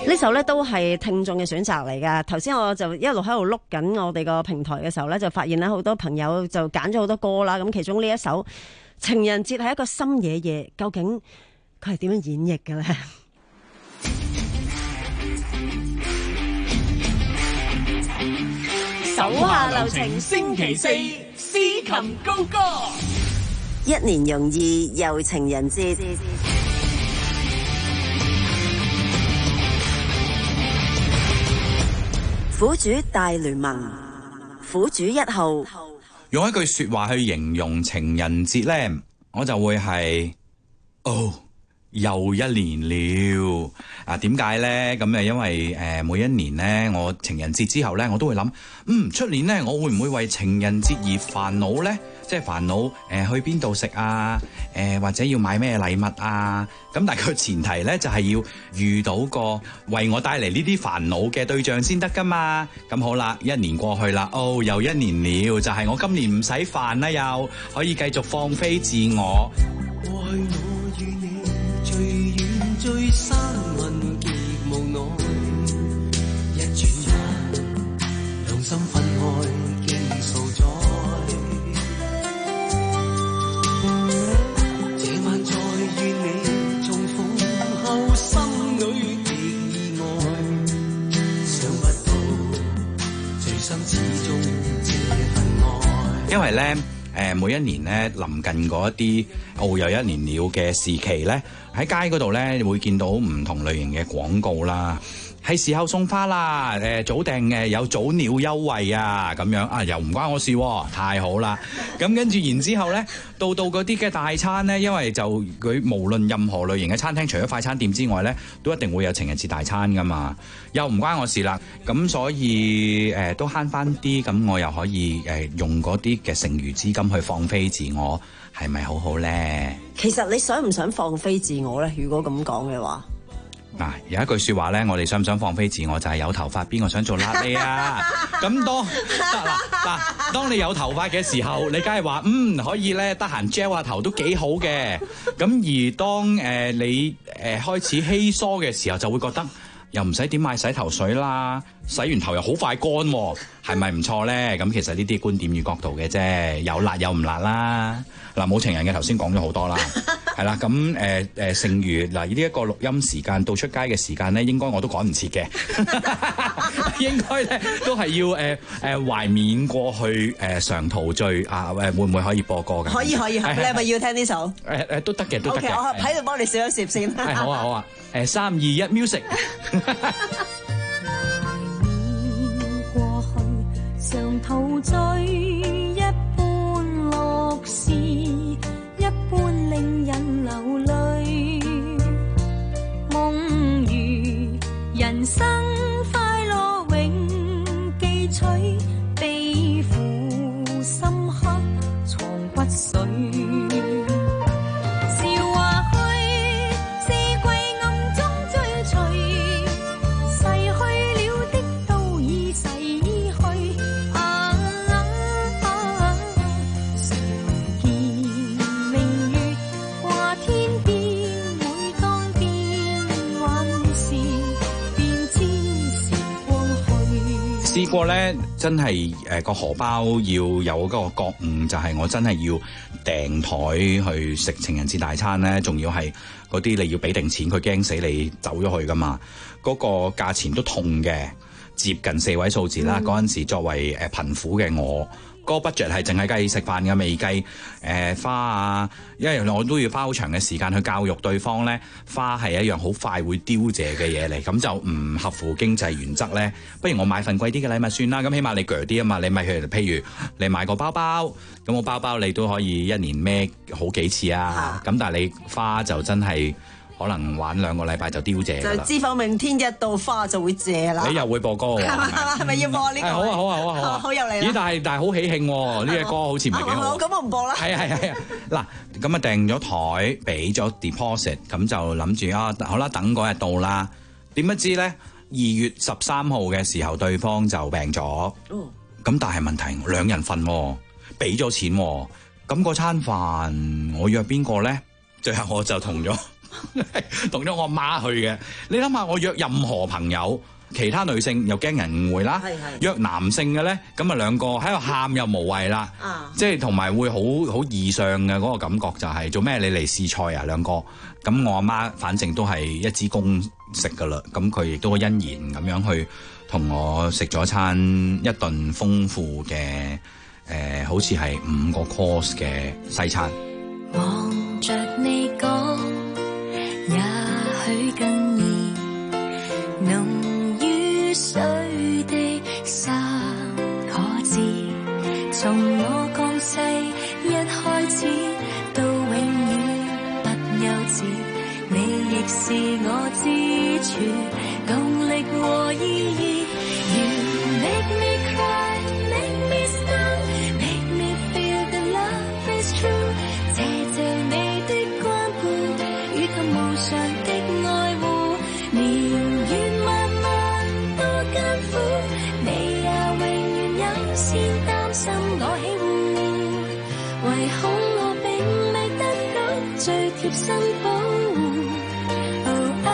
呢首咧都係聽眾嘅選擇嚟㗎。頭先我就一路喺度碌緊我哋個平台嘅時候咧，就發現咧好多朋友就揀咗好多歌啦。咁其中呢一首情人節係一個深夜夜，究竟佢係點樣演繹嘅咧？ 手下留情，星期四司琴高歌， 一年容易又情人節。苦主大聯盟，苦主一號。 用一句說話去形容情人節呢，我就會係哦，又一年了啊！點解呢？咁誒，因為誒、呃、每一年呢，我情人節之後呢，我都會諗，嗯，出年呢，我會唔會為情人節而煩惱呢？即係煩惱誒、呃，去邊度食啊？誒、呃，或者要買咩禮物啊？咁但係個前提呢，就係、是、要遇到個為我帶嚟呢啲煩惱嘅對象先得噶嘛。咁好啦，一年過去啦，哦，又一年了，就係、是、我今年唔使煩啦，又可以繼續放飛自我。 愛我與你最遠最山雲極無奈，一轉眼兩心分開經數載。 因為咧，誒每一年咧臨近嗰一啲哦又一年了嘅時期咧，喺街嗰度咧會見到唔同類型嘅廣告啦。係時候送花啦！誒早訂嘅有早鳥優惠啊，咁樣啊又唔關我事喎，太好啦！咁跟住然之後咧，到到嗰啲嘅大餐咧，因為就佢無論任何類型嘅餐廳，除咗快餐店之外咧，都一定會有情人節大餐噶嘛，又唔關我事啦。咁所以誒、呃、都慳翻啲，咁我又可以誒、呃、用嗰啲嘅剩餘資金去放飛自我，係咪好好咧？ 其實你想唔想放飛自我咧？如果咁講嘅話。 嗱、啊，有一句說話咧，我哋想唔想放飛自我就係、是、有頭髮，邊個想做瘌痢啊？咁當嗱嗱，當你有頭髮嘅時候，你梗係話嗯可以咧，得閒 gel 下頭都幾好嘅。咁而當誒、呃、你誒、呃、開始稀疏嘅時候，就會覺得又唔使點買洗頭水啦，洗完頭又好快乾，係咪唔錯咧？咁其實呢啲觀點與角度嘅啫，有辣有唔辣啦。嗱，冇情人嘅頭先講咗好多啦。係啦，咁誒誒，剩餘嗱呢一個錄音時間到出街嘅時間咧，應該我都趕唔切嘅，應該咧都係要誒誒懷緬過去誒常陶醉啊誒，會唔會可以播歌嘅？ 可以可以，你係咪要聽呢首？ 誒誒都得嘅，都得嘅。 OK，我喺度幫你攝一攝先。 係好啊好啊，誒三二一 music。 過去常陶醉一般樂事，一般令人流淚，夢如人生快樂永記取，悲苦深刻藏骨髓。笑話去，四季暗中追隨，逝去了的都已逝去。啊啊啊！常見明月掛天邊，每當變幻時，便知時光去。 試過咧，真係誒個荷包要有嗰個覺悟，就係、是、我真係要訂台去食情人節大餐咧，仲要係嗰啲你要俾定錢，佢驚死你走咗去噶嘛，嗰、那個價錢都痛嘅，接近四位數字啦。嗰陣、嗯、時作為誒貧苦嘅我。個 budget 係淨係計食飯嘅，未計誒花啊，因為我都要花好長嘅時間去教育對方咧，花係一樣好快會凋謝嘅嘢嚟，咁就唔合乎經濟原則咧。不如我買份貴啲嘅禮物算啦，咁起碼你鋸啲啊嘛，你咪譬如譬如你買個包包，咁個包包你都可以一年孭好幾次啊，咁但係你花就真係。可能玩兩個禮拜就凋謝㗎啦。 就知否明天一到花就會謝啦。 你又會播歌喎？ 係咪要播呢個？ 好啊好啊好啊好啊！ 好有嚟啦！ 咦？但係但係好喜慶喎，呢隻歌好似唔係幾好。 咁我唔播啦。 係啊係啊係啊！嗱，咁啊訂咗台，俾咗 deposit，咁就諗住啊，好啦，等嗰日到啦。點不知咧？二月十三號嘅時候，對方就病咗。哦。咁但係問題兩人份喎，俾咗錢喎，咁嗰餐飯我約邊個咧？最後我就同咗。 同咗我阿媽去嘅。你諗下，我約任何朋友，其他女性又驚人誤會啦，約男性嘅咧，咁啊兩個喺度喊又無謂啦， 啊、 即係同埋會好好異相嘅嗰個感覺就係、是、做咩你嚟試菜啊兩個？咁我阿媽反正都係一支公食噶啦，咁佢亦都欣然咁樣去同我食咗餐一頓豐富嘅誒、呃，好似係五個 course 嘅西餐。 望着你講，也許更易濃於水的沙可知，從我降世一開始到永遠不休止，你亦是我支柱，動力和意義。You make me cry, make me stun, make me feel the love is true。謝謝你的關顧，與及無常的愛護，年月漫漫多艱苦，你也永遠優先擔心我喜惡，唯恐我並未得到最貼身保護。Oh,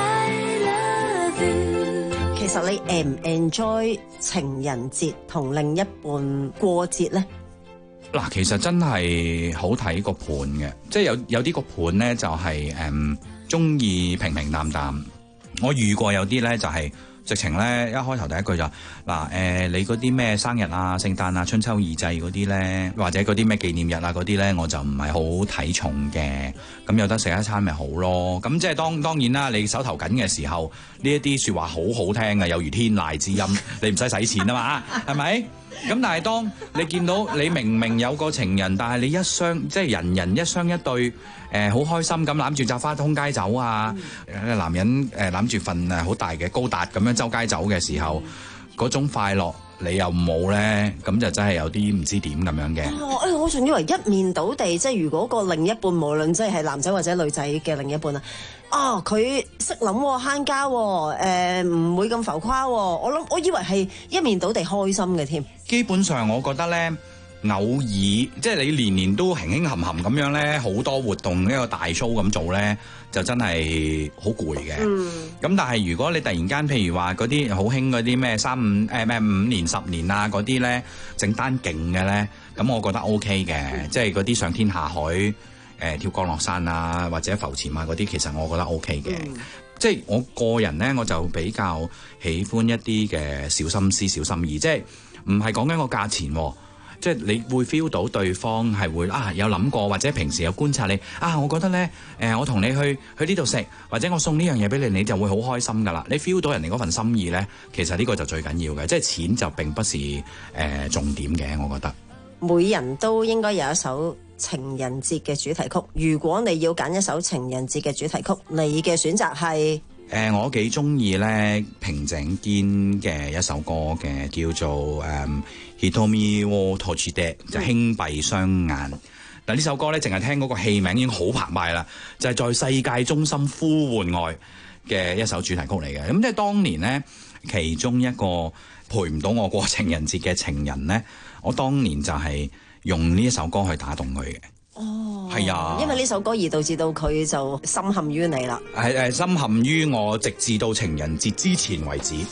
I love you。 其實你 en 唔 enjoy 情人節同另一半過節咧？ 嗱，其實真係好睇個盤嘅，即係有有啲個盤咧就係誒中意平平淡淡。我遇過有啲咧就係、是、直情咧一開頭第一句就嗱誒、呃，你嗰啲咩生日啊、聖誕啊、春秋二祭嗰啲咧，或者嗰啲咩紀念日啊嗰啲咧，我就唔係好睇重嘅。咁有得食一餐咪好咯。咁即係當當然啦，你手頭緊嘅時候，呢一啲説話好好聽嘅，有如天籟之音，你唔使使錢啊嘛，係咪？咁但係當你見到你明明有個情人，但係你一雙即係人人一雙一對，誒好開心咁攬住紮花通街走啊！嗯、男人誒攬住份誒好大嘅高達咁樣周街走嘅時候，嗰、嗯、種快樂你又冇咧，咁就真係有啲唔知點咁樣嘅。 哦，誒，我仲以為一面倒地，即係如果個另一半無論即係男仔或者女仔嘅另一半啊，哦，佢識諗慳家，誒唔會咁浮誇，我諗我以為係一面倒地開心嘅添。 基本上我覺得咧，偶爾即係你年年都輕輕含含咁樣咧，好多活動呢個大 show 咁做咧，就真係好攰嘅。咁、嗯、但係如果你突然間譬如話嗰啲好興嗰啲咩三五誒咩五年十年啊嗰啲咧，整單勁嘅咧，咁我覺得 OK 嘅，嗯、即係嗰啲上天下海誒、呃、跳降落傘啊或者浮潛啊嗰啲，其實我覺得 OK 嘅。嗯、即係我個人咧，我就比較喜歡一啲嘅小心思、小心意，即係唔係講緊個價錢喎。即係你會 feel 到對方係會啊有諗過，或者平時有觀察你啊，我覺得咧誒、呃，我同你去去呢度食，或者我送呢樣嘢俾你，你就會好開心噶啦。你 feel 到人哋嗰份心意咧，其實呢個就最緊要嘅，即係錢就並不是誒、呃、重點嘅，我覺得。 每人都應該有一首情人節嘅主題曲。如果你要揀一首情人節嘅主題曲，你嘅選擇係？ 誒、呃，我幾中意咧平井堅嘅一首歌嘅，叫做誒 Hitomi wo Tochide，就輕閉雙眼。嗱，呢首歌咧，淨係聽嗰個戲名已經好澎湃啦，就係、是、在世界中心呼喚愛嘅一首主題曲嚟嘅。咁即係當年咧，其中一個陪唔到我過情人節嘅情人咧，我當年就係用呢一首歌去打動佢嘅。 哦， 係啊， 因為呢首歌而導致到佢就深陷於你啦。 係誒，深陷於我，直至到情人節之前為止，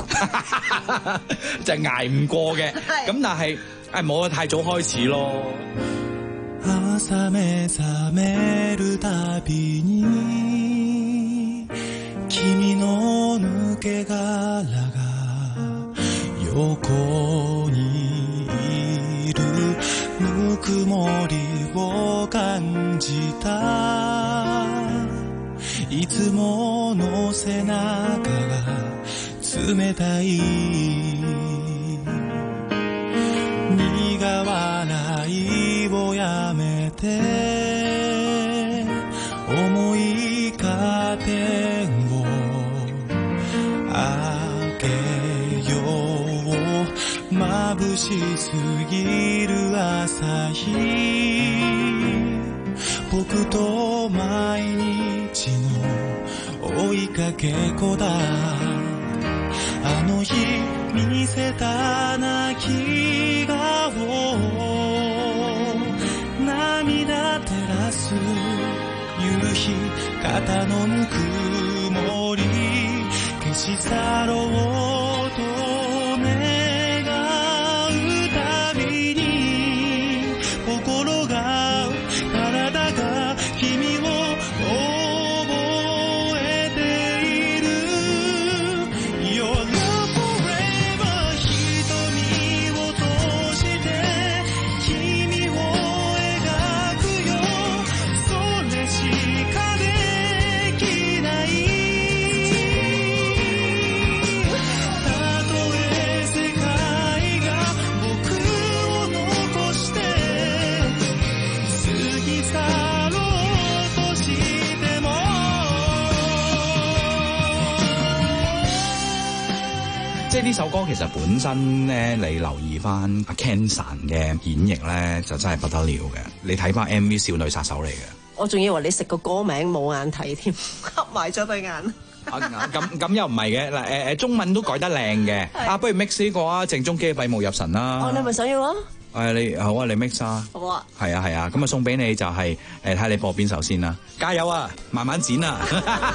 就係捱唔過嘅。咁但係誒冇得太早開始咯。朝目覚めるたびに君の抜け殻が横にいるぬくもりを感じたいつもの背中が冷たい苦笑いをやめて思いカーテンを開けよう眩しすぎる朝日僕と毎日の追いかけっこだあの日見せた泣き顔涙照らす夕日肩のぬくもり消し去ろうと願うたびに心が体が君を覚えている Your love forever 瞳を閉じて君を描くよそれしかできないたとえ世界が僕を残して過ぎ去ろうとしても即係呢首歌其實本身咧，你留意翻阿 Ken San 嘅演繹咧，就真係不得了嘅。你睇翻 M V《少女殺手》嚟嘅。 我仲以為你食個歌名冇眼睇添，合埋咗對眼。 啊咁咁又唔係嘅嗱誒誒中文都改得靚嘅啊，不如 mix 呢個啊，鄭中基嘅閉目入神啦。 哦，你咪想要啊？ 誒你好啊，你 mix 啊。 好啊。 係啊係啊，咁啊送俾你就係誒睇下你播邊首先啦。加油啊，慢慢剪啊。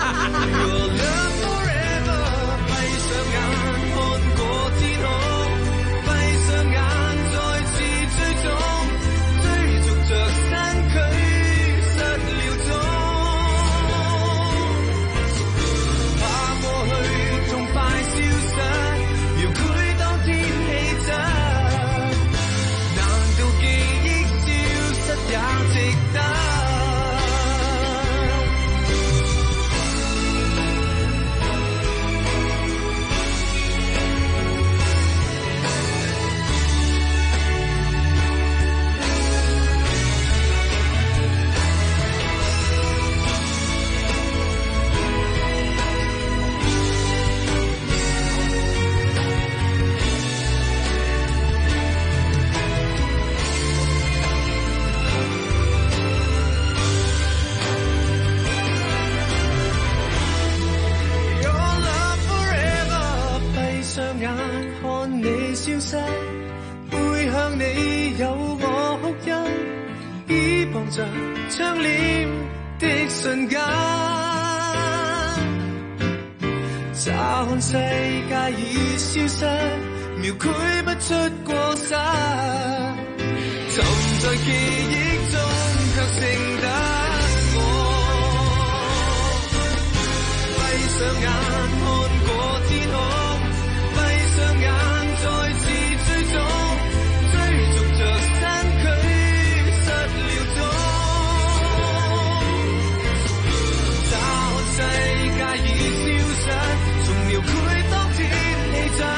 消失，背向你有我哭泣，依傍着窗簾的瞬間，乍看世界已消失，描繪不出過失，沉在記憶中卻剩得我，閉上眼看過天空。雙眼再次追蹤，追逐着身軀失了蹤，乍看世界已消失，重描繪當天氣象，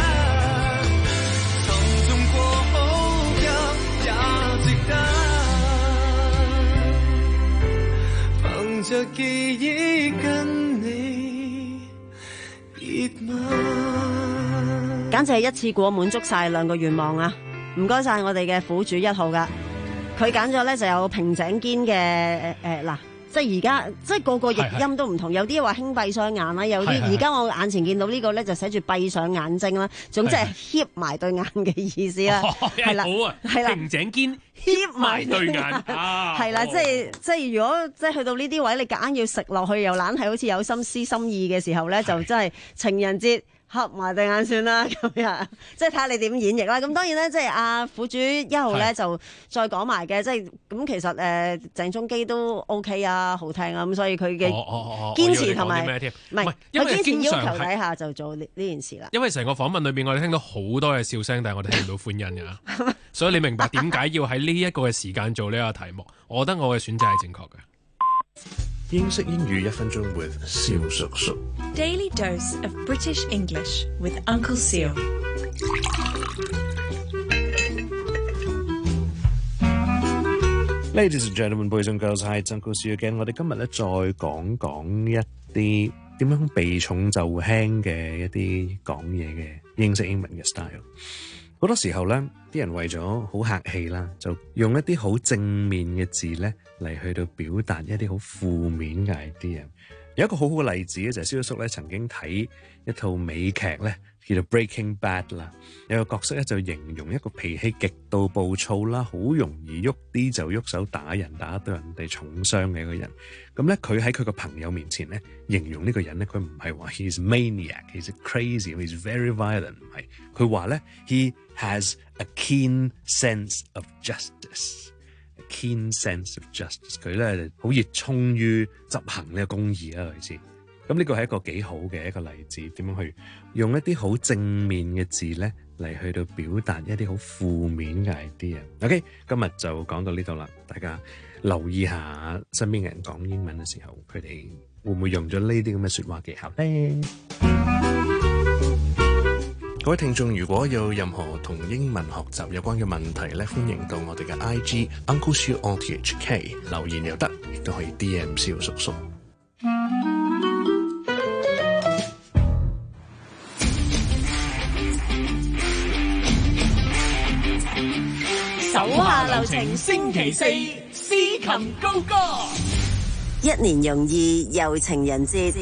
沉重過好泣也值得，憑着記憶跟你熱吻。 簡直係一次過滿足晒兩個願望啊！唔該晒我哋嘅苦主一號噶，佢揀咗咧就有平井堅嘅誒誒嗱，即係而家即係個個譯音都唔同，有啲話輕閉上眼啦，有啲而家我眼前見到呢個咧就寫住閉上眼睛啦，總之係瞇埋對眼嘅意思啦，係啦， 好啊，係啦，平井堅瞇埋對眼啊， 係啦，即係即係如果即係去到呢啲位，你夾硬要食落去又懶係好似有心思心意嘅時候咧，就真係情人節。合埋對眼算啦，咁樣即係睇下你點演繹啦。咁當然咧，即係阿苦主一號咧就再講埋嘅，即係咁其實誒、呃、鄭中基都 OK 啊，好聽啊，咁所以佢嘅堅持同埋唔係佢堅持要求底下就做呢呢件事啦。 因為成個訪問裏邊，我哋聽到好多嘅笑聲，但係我哋聽唔到歡欣㗎，所以你明白點解要喺呢一個嘅時間做呢個題目？我覺得我嘅選擇係正確嘅。 英式英語一分鐘 with 蕭叔叔。 Daily dose of British English with Uncle Seal. Ladies and gentlemen, boys and girls, hi, it's Uncle Seal again. 我哋今日咧再講講一啲點樣避重就輕嘅一啲講嘢嘅英式英文嘅 style。好多時候咧，啲人為咗好客氣啦，就用一啲好正面嘅字咧嚟去到表達一啲好負面嘅 idea。有一個好好嘅例子咧，就係蕭叔叔咧曾經睇一套美劇咧， 叫做 Breaking Bad 啦，有個角色咧就形容一個脾氣極度暴躁啦，好容易喐啲就喐手打人，打到人哋重傷嘅一個人。咁咧佢喺佢個朋友面前咧，形容呢個人咧，佢唔係話 he's maniac，he's crazy，he's very violent， 唔係，佢話咧 he has a keen sense of justice，a keen sense of justice， 佢咧好熱衷於執行呢個公義啊，類似。咁呢個係一個幾好嘅一個例子，點樣去用一啲好正面嘅字咧嚟去到表達一啲好負面嘅 idea。OK， 今日就講到呢度啦，大家留意下身邊嘅人講英文嘅時候，佢哋會唔會用咗呢啲咁嘅說話技巧咧？各位聽眾，如果有任何同英文學習有關嘅問題咧，歡迎到我哋嘅 I G Uncle Siu O T H K 留言又得，亦都可以 D M 蕭叔叔。 手下留情，星期四司琴高歌。 一年容易又情人節，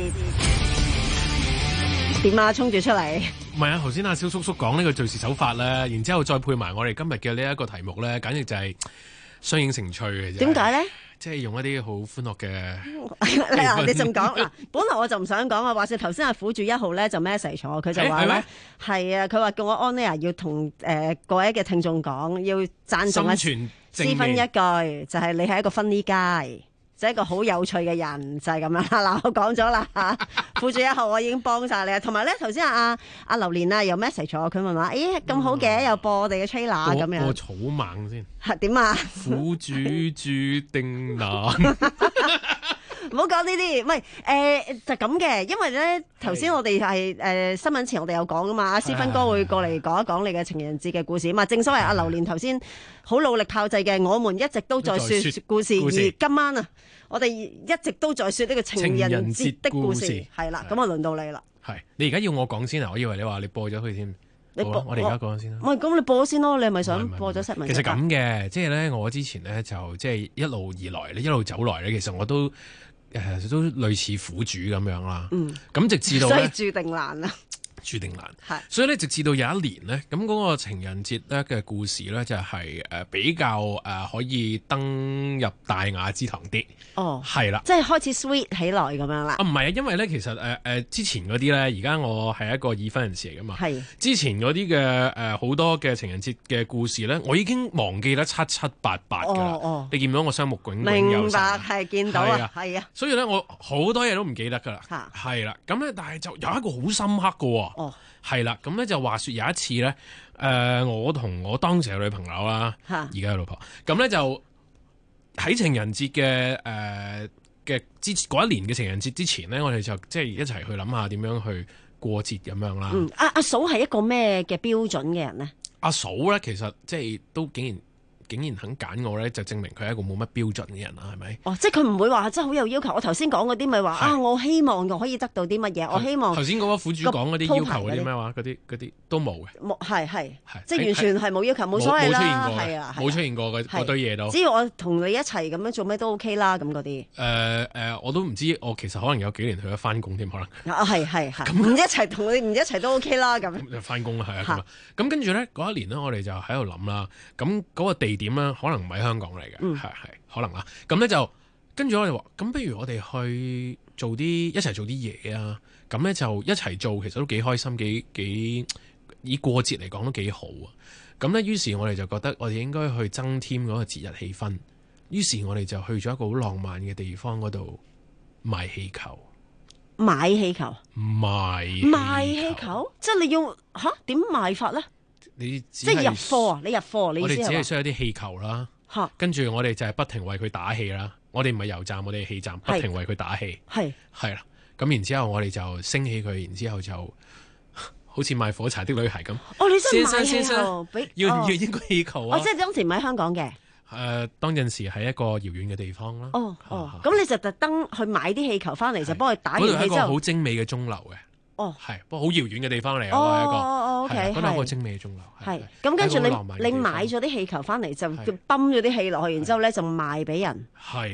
點啊？衝住出嚟！ 唔係啊，頭先阿蕭叔叔講呢個敘事手法咧，然之後再配埋我哋今日嘅呢一個題目咧，簡直就係相映成趣嘅啫。點解咧？即係用一啲好歡樂嘅。 嗱，你仲講嗱，本來我就唔想講啊。話說頭先阿苦主一號咧就 message 我，佢就話咧係啊，佢話叫我 on air 要同誒各位嘅聽眾講，要讚頌啊，私分一句，就係你係一個funny guy。就係一個好有趣嘅人，就係、是、咁樣啦。嗱，我講咗啦嚇，副主一號我已經幫晒你啊。同埋咧，頭先阿阿榴蓮啊又 message 我，佢問話：咦咁好嘅，又播我哋嘅 trailer 咁樣。 播草蜢先。係點啊？ 苦主注定難。 唔好講呢啲，唔係誒就咁嘅，因為咧頭先我哋係誒新聞前我哋有講噶嘛，阿思芬哥會過嚟講一講你嘅情人節嘅故事啊嘛。正所謂阿榴蓮頭先好努力炮製嘅，我們一直都在説故事，而今晚啊，我哋一直都在説呢個情人節的故事，係啦，咁啊輪到你啦。 係你而家要我講先啊？我以為你話你播咗佢添。 你播我哋而家講先啦。 唔係咁，你播咗先咯。你係咪想播咗 set 文？ 其實咁嘅，即係咧，我之前咧就即係一路以來咧，一路走來咧，其實我都。誒都類似苦主咁樣啦，咁、嗯、直至到咧，所以注定難啦，注定難，係，所以咧直至到有一年咧，咁嗰個情人節咧嘅故事咧就係誒比較誒可以登入大雅之堂啲，哦，係啦，即係開始 sweet 起來咁樣啦。啊唔係啊，因為咧其實誒誒、呃、之前嗰啲咧，而家我係一個已婚人士嚟噶嘛，係之前嗰啲嘅誒好多嘅情人節嘅故事咧，我已經忘記得七七八八㗎啦。哦哦，你見到我雙目炯炯有神，明白係見到啊，係啊，所以咧我好多嘢都唔記得㗎啦，係啦，咁咧但係就有一個好深刻嘅喎。哦，係啦，咁咧就話說有一次咧，誒、呃，我同我當時嘅女朋友啦，而家嘅老婆，咁咧就喺情人節嘅誒嘅之嗰一年嘅情人節之前咧，我哋就即係一齊去諗下點樣去過節咁樣啦。嗯，阿阿嫂係一個咩嘅標準嘅人咧？阿嫂咧，其實即係都竟然。竟然肯揀我咧，就證明佢係一個冇乜標準嘅人啦，係咪？哦，即係佢唔會話真係好有要求。我頭先講嗰啲咪話啊，我希望我可以得到啲乜嘢，我希望頭先嗰個苦主講嗰啲要求嗰啲咩話，嗰啲嗰啲都冇嘅。冇係係，即係完全係冇要求，冇所謂啦。係啊，冇出現過嘅嗰堆嘢都。只要我同你一齊咁樣做咩都 OK 啦，咁嗰啲。誒誒，我都唔知，我其實可能有幾年去咗翻工添，可能。啊係係係。咁唔一齊同你唔一齊都 OK 啦，咁。就翻工啦，係啊咁啊。咁跟住咧嗰一年咧，我哋就喺度諗啦。咁嗰個地點咧，可能唔喺香港嚟嘅，係係、嗯、可能啦。咁咧就跟住我哋話，咁不如我哋去做啲一齊做啲嘢啊！咁咧就一齊做，其實都幾開心，幾幾以過節嚟講都幾好啊！咁咧，於是我哋就覺得我哋應該去增添嗰個節日氣氛。於是我哋就去咗一個好浪漫嘅地方嗰度賣氣球。買氣球？賣賣氣球？即係你要吓點賣法咧？你即係入貨啊！你入貨，你我哋只係需要啲氣球啦，跟住我哋就係不停為佢打氣啦。我哋唔係油站，我哋係氣站，不停為佢打氣。係係啦，咁然之後我哋就升起佢，然之後就好似賣火柴的女孩咁。哦，你真係賣氣球，要唔要應個氣球啊？哦，即係當時唔喺香港嘅。誒、呃，當陣時喺一個遙遠嘅地方啦。哦哦，咁、啊、你就特登去買啲氣球翻嚟，就幫佢打完氣之後。嗰度係一個好精美嘅鐘樓嘅。哦，係，不過好遙遠嘅地方嚟啊！哦哦 OK，係嗰兩個精美嘅鐘樓。係，咁跟住你你買咗啲氣球翻嚟，就泵咗啲氣落去，然之後咧就賣俾人。係啦，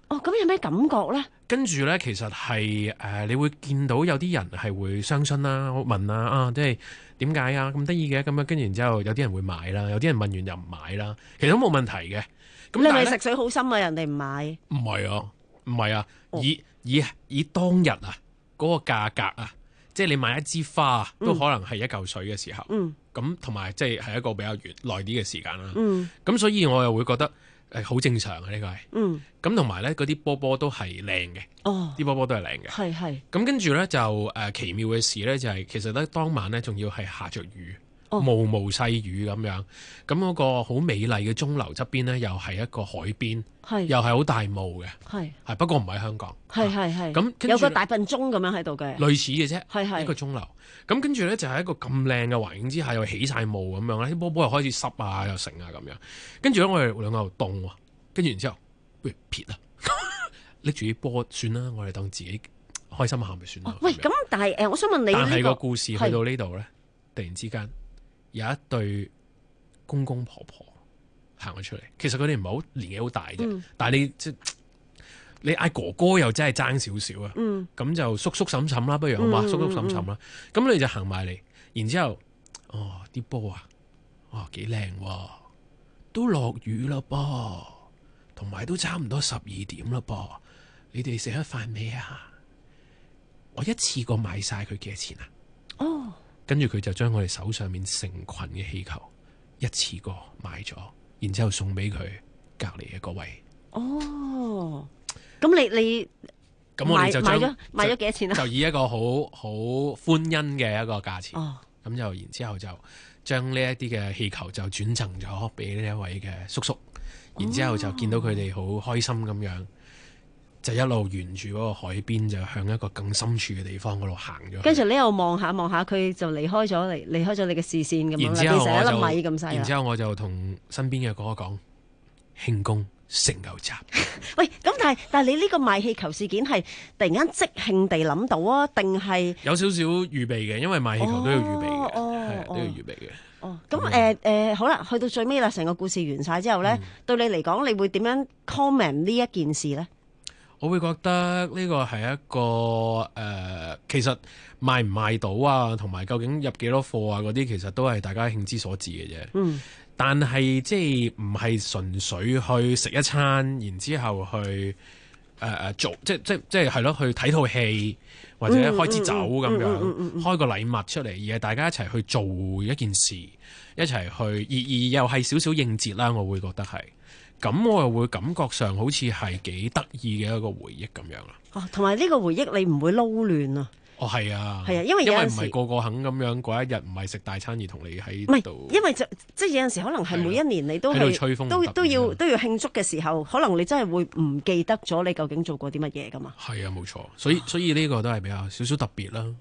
哦，咁有咩感覺咧？ 跟住咧，其實係誒、呃，你會見到有啲人係會相信啦，問啊啊，即係點解啊咁得意嘅咁樣，跟住然之後有啲人會買啦，有啲人問完又唔買啦，其實都冇問題嘅。咁你係咪食水好深啊？人哋唔買？ 唔係啊，唔係啊，哦、以以以當日啊嗰、那個價格啊，即係你買一支花都可能係一嚿水嘅時候，咁同埋即係係一個比較遠耐啲嘅時間啦。咁、嗯、所以我又會覺得誒好正常啊，呢、這個係。咁同埋咧嗰啲波波都係靚嘅， 哦，啲波波都係靚嘅。 係係。咁跟住咧就誒、呃、奇妙嘅事咧就係、是、其實咧當晚咧仲要係下着雨。毛毛細雨咁樣，咁嗰個好美麗嘅鐘樓側邊呢，又係一個海邊，又係好大霧嘅，係係不過唔係香港， 係係係， 咁有個大笨鐘咁樣喺度嘅， 類似嘅啫， 係係一個鐘樓。咁跟住咧就喺一個咁靚嘅環境之下，又起晒霧咁樣咧，啲波波又開始濕啊，又成啊咁樣。跟住咧我哋兩個又凍喎，跟住然之後不如撇啦，拎住啲波算啦，我哋當自己開心下咪算啦。 喂，咁但係誒，我想問你， 但係個故事去到呢度咧，突然之間。有一對公公婆婆行咗出嚟，其實佢哋唔係好年紀好大啫，嗯、但係你即你嗌哥哥又真係爭少少啊，咁、嗯、就叔叔嬸嬸啦，不如好嘛，叔叔嬸嬸啦，咁、嗯、你就行埋嚟，然之後哦啲波啊，哇幾靚喎，都落雨啦噃，同埋都差唔多十二點啦噃，你哋食咗飯未啊？我一次過買晒佢幾多錢啊？哦。跟住佢就將我哋手上面成群嘅氣球一次過買咗，然之後送俾佢隔離嘅嗰位。哦，咁你你咁我哋就買咗買咗幾多錢啊？就以一個好好歡欣嘅一個價錢。哦，咁就然之後就將呢一啲嘅氣球就轉贈咗俾呢一位嘅叔叔，然之後就見到佢哋好開心咁樣。就一路沿住嗰個海邊，就向一個更深處嘅地方嗰度行咗。跟住你又望下望下，佢就離開咗嚟，離開咗你嘅視線咁樣，變成一粒米咁細。然之後我就同身邊嘅哥哥講：慶功食牛雜。喂，咁但係但係你呢個賣氣球事件係突然間即興地諗到啊，定係有少少預備嘅？因為賣氣球都要預備嘅，係、哦、都要預備嘅。哦，咁誒誒，好啦，去到最尾啦，成個故事完晒之後咧，嗯、對你嚟講，你會點樣 comment 呢一件事咧？我會覺得呢個係一個誒、呃，其實賣唔賣到啊，同埋究竟入幾多貨啊，嗰啲其實都係大家興之所至嘅啫。嗯，但係即係唔係純粹去食一餐，然之後去誒誒、呃、做，即即即係係咯，去睇套戲或者開支酒咁樣，嗯嗯嗯嗯嗯、開個禮物出嚟，而係大家一齊去做一件事，一齊去，而而又係少少應節啦。我會覺得係。咁我又會感覺上好似係幾得意嘅一個回憶咁樣啦。哦，同埋呢個回憶你唔會撈亂啊。哦，係啊，係啊，因為有陣時因為唔係個個肯咁樣嗰一日唔係食大餐而同你喺度。唔係，因為就即係有陣時可能係每一年你都係吹風都都要都要慶祝嘅時候，可能你真係會唔記得咗你究竟做過啲乜嘢噶嘛。係啊，冇錯，所以所以呢個都係比較少少特別啦。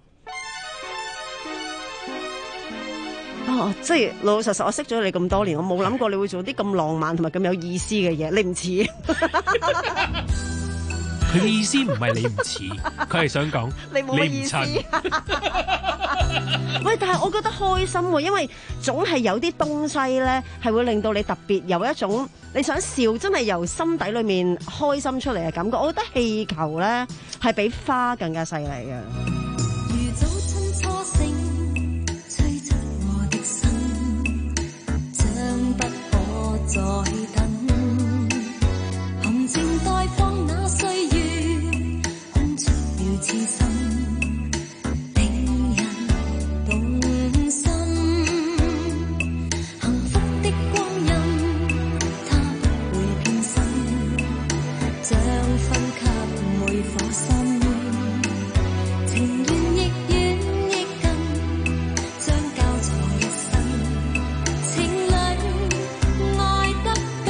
哦，即係老老實實，我識咗你咁多年，我冇諗過你會做啲咁浪漫同埋咁有意思嘅嘢，你唔似。佢嘅意思唔係你唔似，佢係想講你冇乜意思。喂，但係我覺得開心喎，因為總係有啲東西咧，係會令到你特別有一種你想笑，真係由心底裏面開心出嚟嘅感覺。我覺得氣球咧係比花更加犀利嘅。如早春初醒再等，紅線待放那歲月，空出了痴心，令人動心。幸福的光陰，它不會偏心，將分給每顆心。情願亦遠亦近，將交錯一生。情侶愛得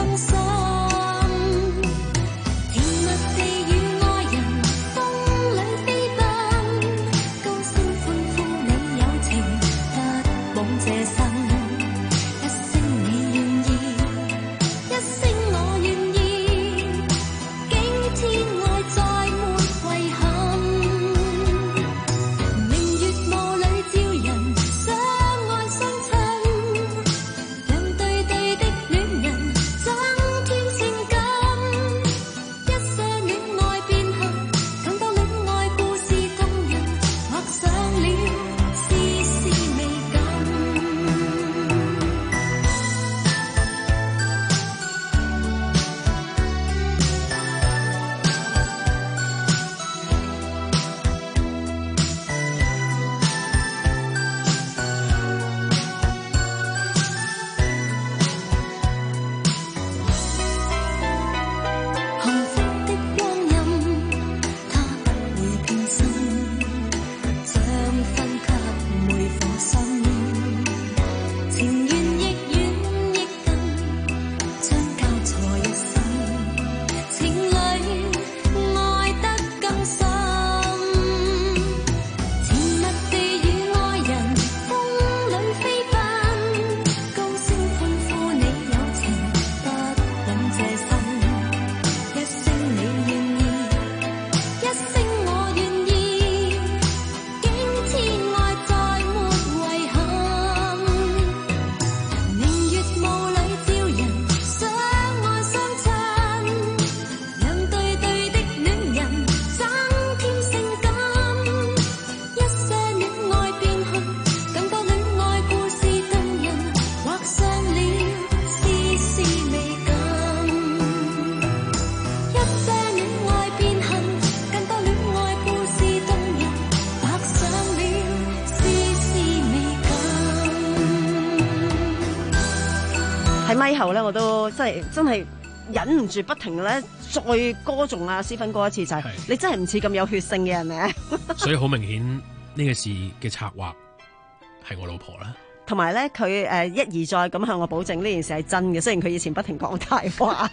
後咧，我都真係真係忍唔住不停咧再歌頌阿斯芬哥一次，就係、是、你真係唔似咁有血性嘅人咧。 所以好明顯呢個事嘅策劃係我老婆啦。 同埋咧，佢誒一而再咁向我保證呢件事係真嘅，雖然佢以前不停講大話。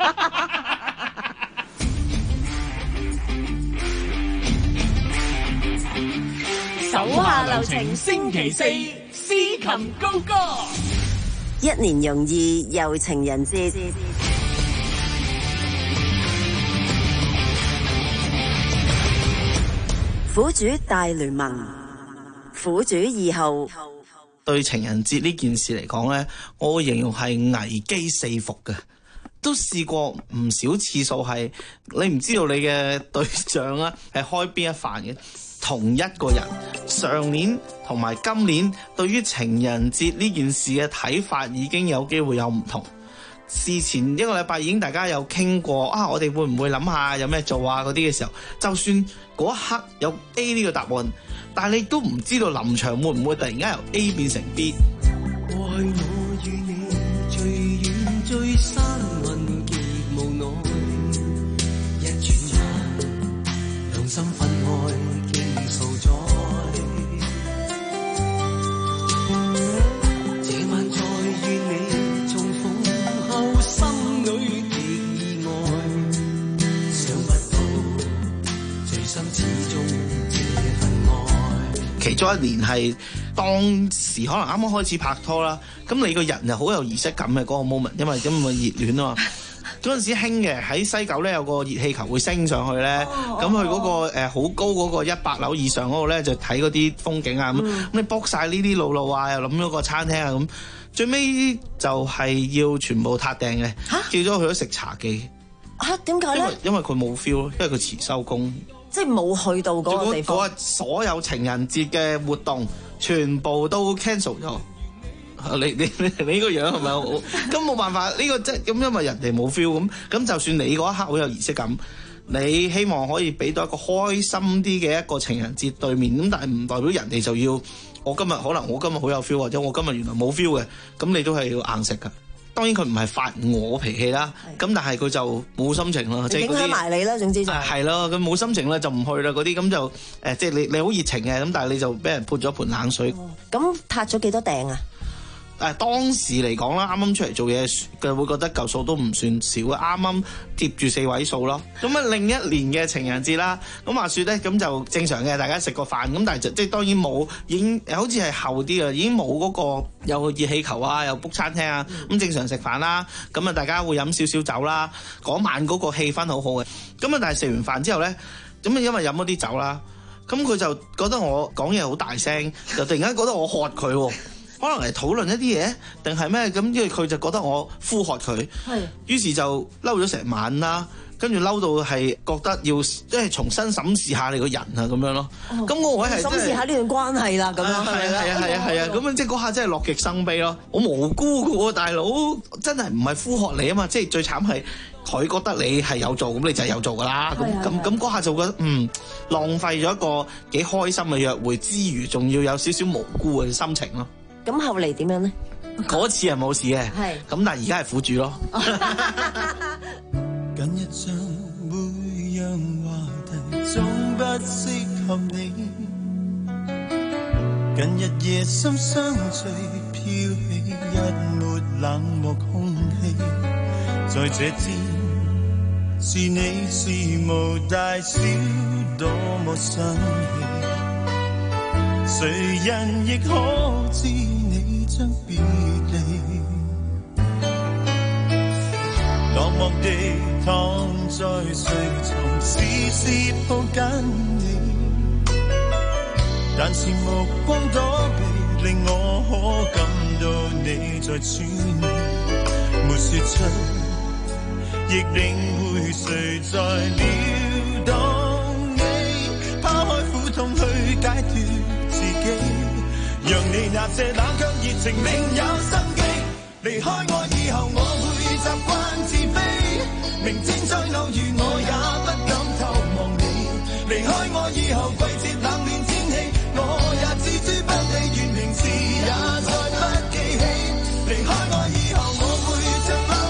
手下留情，星期四司琴高歌。 一年容易又情人節，苦主大聯盟，苦主二號。 對情人節呢件事嚟講呢，我會形容係危機四伏嘅，都試過唔少次數係你唔知道你嘅對象啊係開邊一瓣嘅。同一個人上年同埋今年對於情人節呢件事嘅睇法已經有機會有唔同。事前一個禮拜已經大家有傾過啊，我哋會唔會諗下有咩做啊嗰啲嘅時候，就算嗰一刻有 A 呢個答案，但係你都唔知道臨場會唔會突然間由 A 變成 B。 愛我與你最遠最山問極無奈，一轉眼良心分開經數載，這晚再與你重逢後，心裏極意外，想不到最深始終這份愛。 其中一年係當時可能啱啱開始拍拖啦，咁你個人就好有儀式感嘅嗰個 moment，因為因為熱戀啊嘛。嗰陣時興嘅喺西九咧有個熱氣球會升上去咧，咁佢嗰個誒好高嗰個一百樓以上嗰度咧就睇嗰啲風景啊咁，咁、嗯、你 book 晒呢啲路路啊，又諗咗個餐廳啊咁，最尾就係要全部撻訂嘅，叫咗去咗食茶記。 嚇點解咧？ 因為因為佢冇 feel 咯，因為佢遲收工， 即係冇去到嗰個地方。 嗰日所有情人節嘅活動全部都 cancel 咗。你你你你個樣係咪好？咁冇辦法，呢、呢個即係咁，因為人哋冇 feel 咁，咁就算你嗰一刻好有儀式感，你希望可以俾到一個開心啲嘅一個情人節對面，咁但係唔代表人哋就要我今日可能我今日好有 feel，或者我今日原來冇 feel 嘅，咁你都係要硬食㗎。當然佢唔係發我脾氣啦，咁但係佢就冇心情啦，即係影響埋你啦。總之就係咯，咁冇心情啦就唔去啦嗰啲，咁就誒即係你你好熱情嘅，咁但係你就俾人潑咗盆冷水。 咁撻咗幾多訂啊？ 誒當時嚟講啦，啱啱出嚟做嘢嘅會覺得嚿數都唔算少嘅，啱啱貼住四位數咯。咁啊另一年嘅情人節啦，咁話説咧，咁就正常嘅，大家食個飯，咁但係就即係當然冇，已經好似係後啲啊，已經冇嗰個有熱氣球啊，有 book 餐廳啊，咁正常食飯啦，咁啊大家會飲少少酒啦，嗰晚嗰個氣氛好好嘅。咁啊但係食完飯之後咧，咁啊因為飲咗啲酒啦，咁佢就覺得我講嘢好大聲，就突然間覺得我喝佢喎。可能係討論一啲嘢，定係咩咁？因為佢就覺得我呼喝佢，於是就嬲咗成晚啦。跟住嬲到係覺得要即係重新審視下你個人啊咁樣咯。咁、哦、我位係審視下呢段關係啦，咁樣係啊係啊係啊係啊！咁即係嗰下真係樂極生悲咯。我無辜嘅喎，大佬真係唔係呼喝你啊嘛！即係最慘係佢覺得你係有做，咁你就係有做㗎啦。咁咁咁嗰下就覺得嗯浪費咗一個幾開心嘅約會之餘，仲要有少少無辜嘅心情咯。 咁後嚟點樣呢？ 嗰次係冇事嘅，咁但係而家係苦主咯。 近日像每樣話題總不適合你，近日夜深相聚飄起一抹冷漠空氣，在這天是你是無大小多麼生氣，誰人亦可知你將別離，落寞地躺在睡床，時時抱緊你，但是目光躲避，令我可感到你在穿你，沒說出，亦定會誰在撩動你，拋開苦痛去解脫自己，讓你那些冷卻熱情另有生機。離開我以後，我會習慣自卑，明天再偶遇我也不敢偷望你。離開我以後，季節冷暖天氣，我也置諸不理，原名字也再不記起。離開我以後，我會像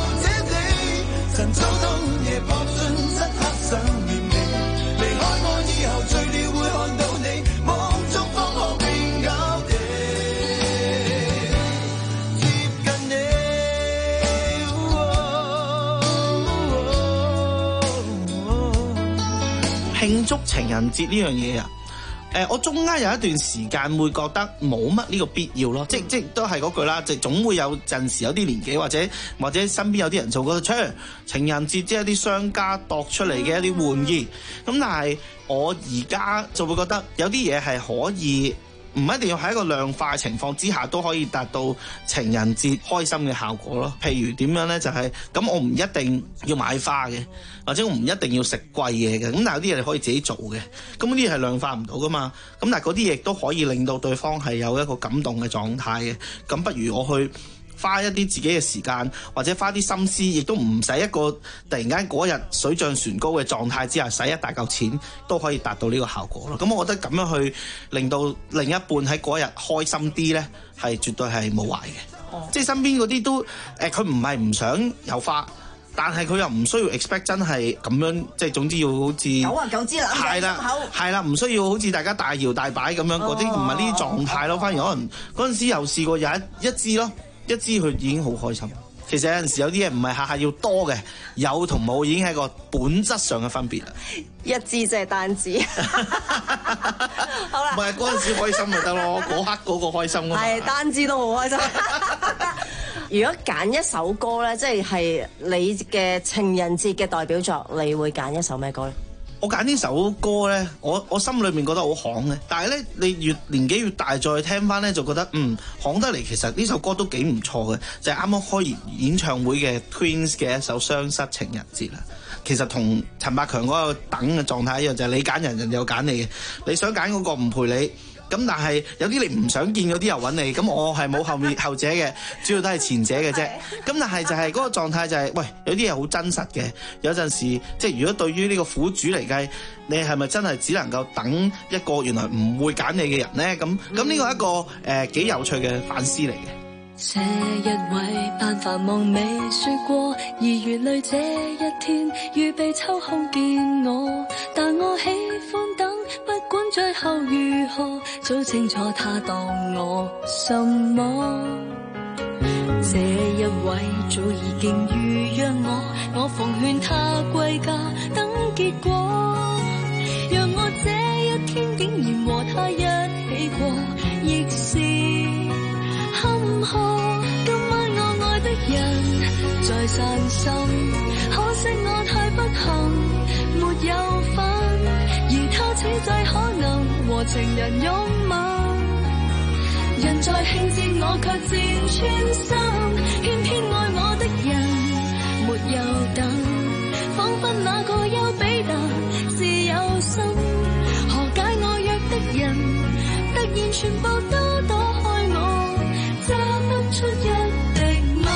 慶祝情人節呢樣嘢啊，誒、呃，我中間有一段時間會覺得冇乜呢個必要咯，即即都係嗰句啦，即總會有陣時有啲年紀或者或者身邊有啲人就覺得，切情人節即係一啲商家度出嚟嘅一啲玩意，咁但係我而家就會覺得有啲嘢係可以。唔一定要喺一個量化嘅情況之下都可以達到情人節開心嘅效果咯。譬如點樣呢？就係、是、咁，我唔一定要買花嘅，或者我唔一定要食貴嘢嘅。咁但係有啲嘢你可以自己做嘅。咁呢啲係量化唔到噶嘛。咁但係嗰啲嘢亦都可以令到對方係有一個感動嘅狀態嘅。咁不如我去花一啲自己嘅時間，或者花啲心思，亦都唔使一個突然間嗰日水漲船高嘅狀態之下，使一大嚿錢都可以達到呢個效果咯。咁我覺得咁樣去令到另一半喺嗰日開心啲呢，係絕對係冇壞嘅。哦、即係身邊嗰啲都誒，佢唔係唔想有花，但係佢又唔需要 expect 真係咁樣，即係總之要好似九啊九支啦， 係啦，係啦，唔需要好似大家大搖大擺咁樣嗰啲，唔係呢啲狀態咯。反而可能嗰陣時又試過有一一支咯。一支佢已經好開心。其實有陣時有啲嘢唔係下下要多嘅，有同冇已經係個本質上嘅分別啦。 一支即係單支。好啦， 唔係嗰陣時開心咪得咯，嗰刻嗰個開心啊嘛。 係單支都好開心。如果揀一首歌咧，即係係你嘅情人節嘅代表作，你會揀一首咩歌咧？ 我揀呢首歌呢，我我心裏面覺得好行嘅，但係呢，你越年紀越大再聽翻呢，就覺得嗯行得嚟，其實呢首歌都幾唔錯嘅，就係啱啱開完演唱會嘅 Twins 嘅一首《雙失情人節》啦。其實同陳百強嗰個等嘅狀態一樣，就係、是、你揀人，人又揀你嘅，你想揀嗰個唔陪你。咁但係有啲你唔想見嗰啲又揾你，咁我係冇後面後者嘅，主要都係前者嘅啫。咁但係就係嗰個狀態就係、是，喂，有啲嘢好真實嘅，有陣時即係如果對於呢個苦主嚟計，你係咪真係只能夠等一個原來唔會揀你嘅人呢？咁咁呢個係一個誒幾、呃、有趣嘅反思嚟嘅。 這一位扮繁忙未說過，而如淚這一天預備抽空見我，但我喜歡等，不管最後如何，早清楚他當我什麼。這一位早已經預約我，我奉勸他歸家等結果，讓我這一天竟然和他一起過，亦是坎坷。今晚我愛的人在散心，可惜我太不幸沒有份，而他此際可能和情人擁吻，人在興致我卻漸穿心，偏偏愛我的人沒有等，彷彿那個丘比特是有心，何解我約的人突然全部都躲開我，揸不出一滴淚。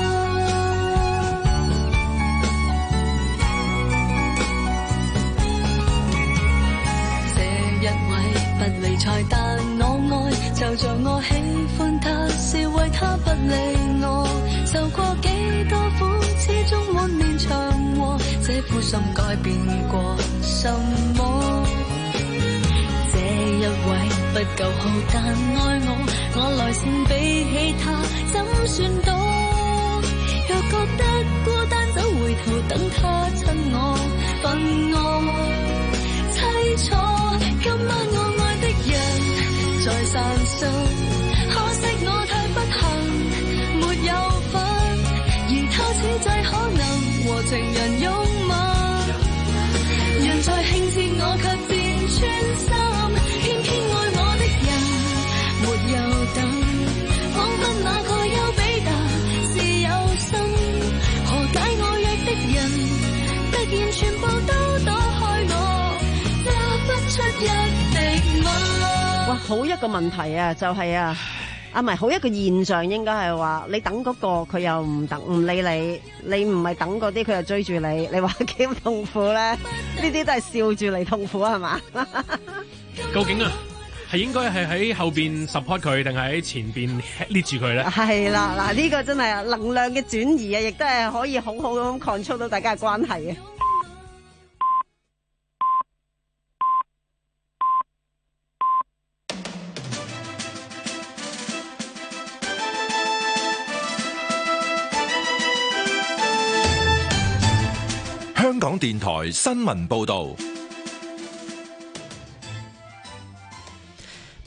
這一位不理睬但我愛，就像我喜歡他是為他不理我，受過幾多苦始終滿面祥和，這苦心改變過什麼？這一位不夠好但愛我，我來性比起他怎算多？若覺得孤單走回頭等他親我，分愛凄楚。今晚我愛的人在散心，可惜我太不幸沒有份，而他此際可能和情人擁吻，人在興致我卻漸穿心，偏偏愛我的人沒有等，彷彿那個丘比特是有心，何解我約的人突然全部都躲開我，揸不出一滴淚。 哇，好一個問題啊，就係、是、啊，啊唔係好一個現象，應該係話你等嗰、那個佢又唔等唔理你，你唔係等嗰啲佢又追住你，你話幾咁痛苦咧？呢啲都係笑住嚟痛苦係嘛？ 究竟啊，係應該係喺後邊 support 佢，定係喺前邊 lead 住佢咧？ 係啦，嗱、這、呢個真係能量嘅轉移啊，亦都係可以好好咁 control 到大家嘅關係嘅。 香港電台新聞報道，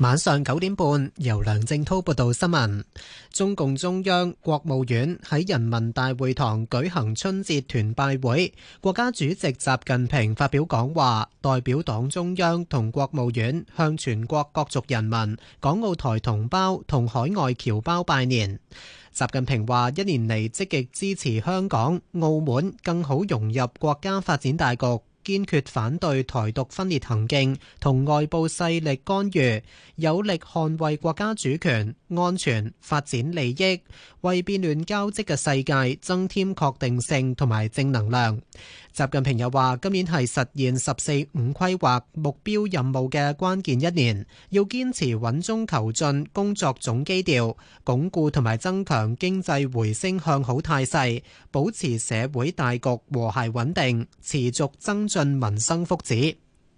晚上九點半，由梁正滔報道新聞。中共中央、國務院喺人民大會堂舉行春節團拜會，國家主席習近平發表講話，代表黨中央同國務院向全國各族人民、港澳台同胞同海外僑胞拜年。習近平話：一年嚟積極支持香港、澳門更好融入國家發展大局，堅決反對台獨分裂行徑同外部勢力干預，有力捍衛國家主權、安全、發展利益，為變亂交織嘅世界增添確定性同埋正能量。習近平又話：今年係實現十四五規劃目標任務嘅關鍵一年，要堅持穩中求進工作總基調，鞏固同埋增強經濟回升向好態勢，保持社會大局和諧穩定，持續增進民生福祉。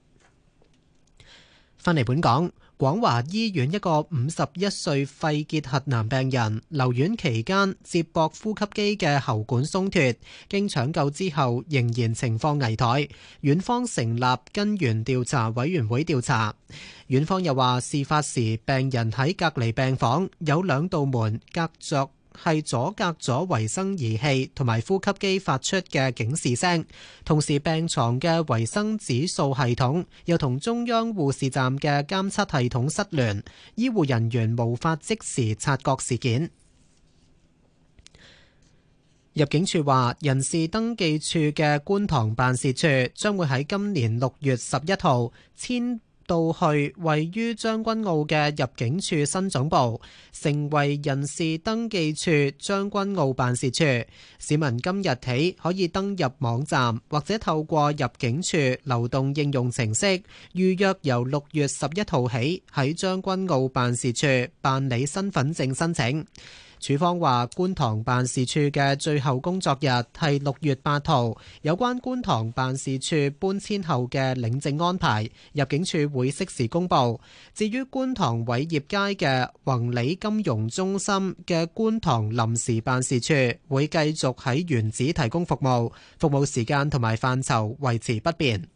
返嚟本港。廣華醫院一個五十一歲肺結核男病人留院期間接駁呼吸機嘅喉管鬆脫，經搶救之後仍然情況危殆，院方成立根源調查委員會調查。院方又話，事發時病人喺隔離病房，有兩道門隔着係阻隔咗維生儀器同埋呼吸機發出嘅警示聲，同時病床嘅維生指數系統又同中央護士站嘅監測系統失聯，醫護人員無法即時察覺事件。入境處話，人事登記處嘅觀塘辦事處將會喺今年六月十一號遷到去位於將軍澳嘅入境處新總部，成為人事登記處將軍澳辦事處。市民今日起可以登入網站或者透過入境處流動應用程式預約，由六月十一號起喺將軍澳辦事處辦理身份證申請。處方話，觀塘辦事處嘅最後工作日係六月八號，有關觀塘辦事處搬遷後嘅領證安排，入境處會適時公佈。至於觀塘偉業街嘅宏利金融中心嘅觀塘臨時辦事處，會繼續喺原址提供服務，服務時間同埋範疇維持不變。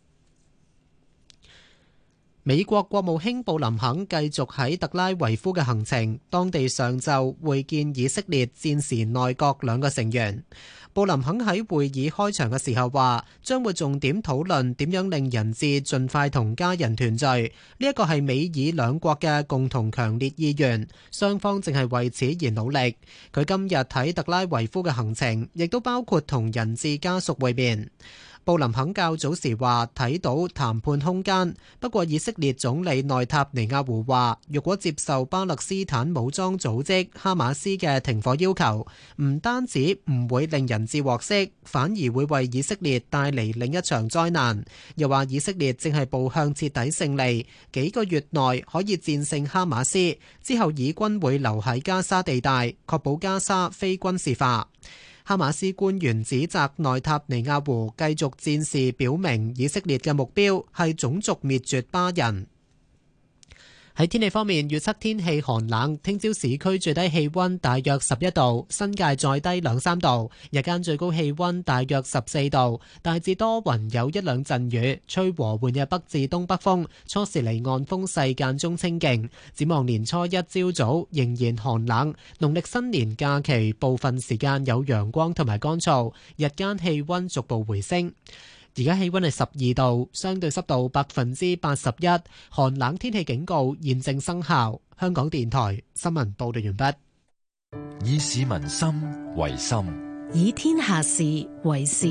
美國國務卿布林肯繼續喺特拉維夫嘅行程，當地上晝會見以色列戰時內閣兩個成員。布林肯喺會議開場嘅時候話，將會重點討論點樣令人質盡快同家人團聚，呢一個係美以兩國嘅共同強烈意願，雙方正係為此而努力。佢今日喺特拉維夫嘅行程，亦都包括同人質家屬會面。布林肯較早時話睇到談判空間，不過以色列總理內塔尼亞胡話，若果接受巴勒斯坦武裝組織哈馬斯嘅停火要求，唔單止唔會令人質獲釋，反而會為以色列帶嚟另一場災難。又話以色列正係步向徹底勝利，幾個月內可以戰勝哈馬斯，之後以軍會留喺加沙地帶，確保加沙非軍事化。哈馬斯官員指責內塔尼亞胡繼續戰事，表明以色列嘅目標係種族滅絕巴人。喺天氣方面，預測天氣寒冷，聽朝市區最低氣溫大約十一度，新界再低兩三度，日間最高氣溫大約十四度，大致多雲，有一兩陣雨，吹和緩嘅北至東北風，初時離岸風勢間中清勁。展望年初一朝早仍然寒冷，農曆新年假期部分時間有陽光同埋乾燥，日間氣溫逐步回升。而家氣溫係十二度，相對濕度百分之八十一，寒冷天氣警告現正生效。香港電台新聞報道完畢。 以市民心為心， 以天下事為事。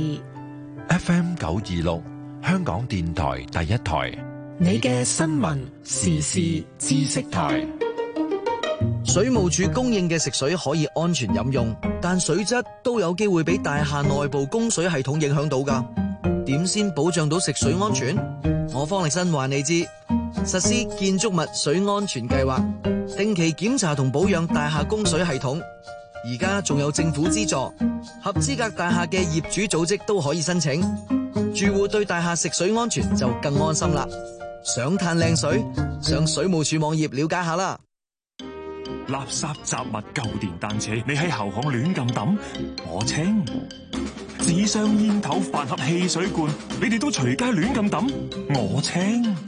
F M 九二六，香港電台第一台， 你嘅新聞時事知識台。 水務署供應嘅食水可以安全飲用，但水質都有機會俾大廈內部供水系統影響到㗎。點先保障到食水安全？我方力申話你知，實施建築物水安全計劃，定期檢查同保養大廈供水系統。而家仲有政府資助，合資格大廈嘅業主組織都可以申請。住戶對大廈食水安全就更安心啦。想嘆靚水，上水務署網頁了解下啦。 垃圾雜物、舊電單車，你喺後巷亂咁抌，我清；紙箱、煙頭、飯盒、汽水罐，你哋都隨街亂咁抌，我清；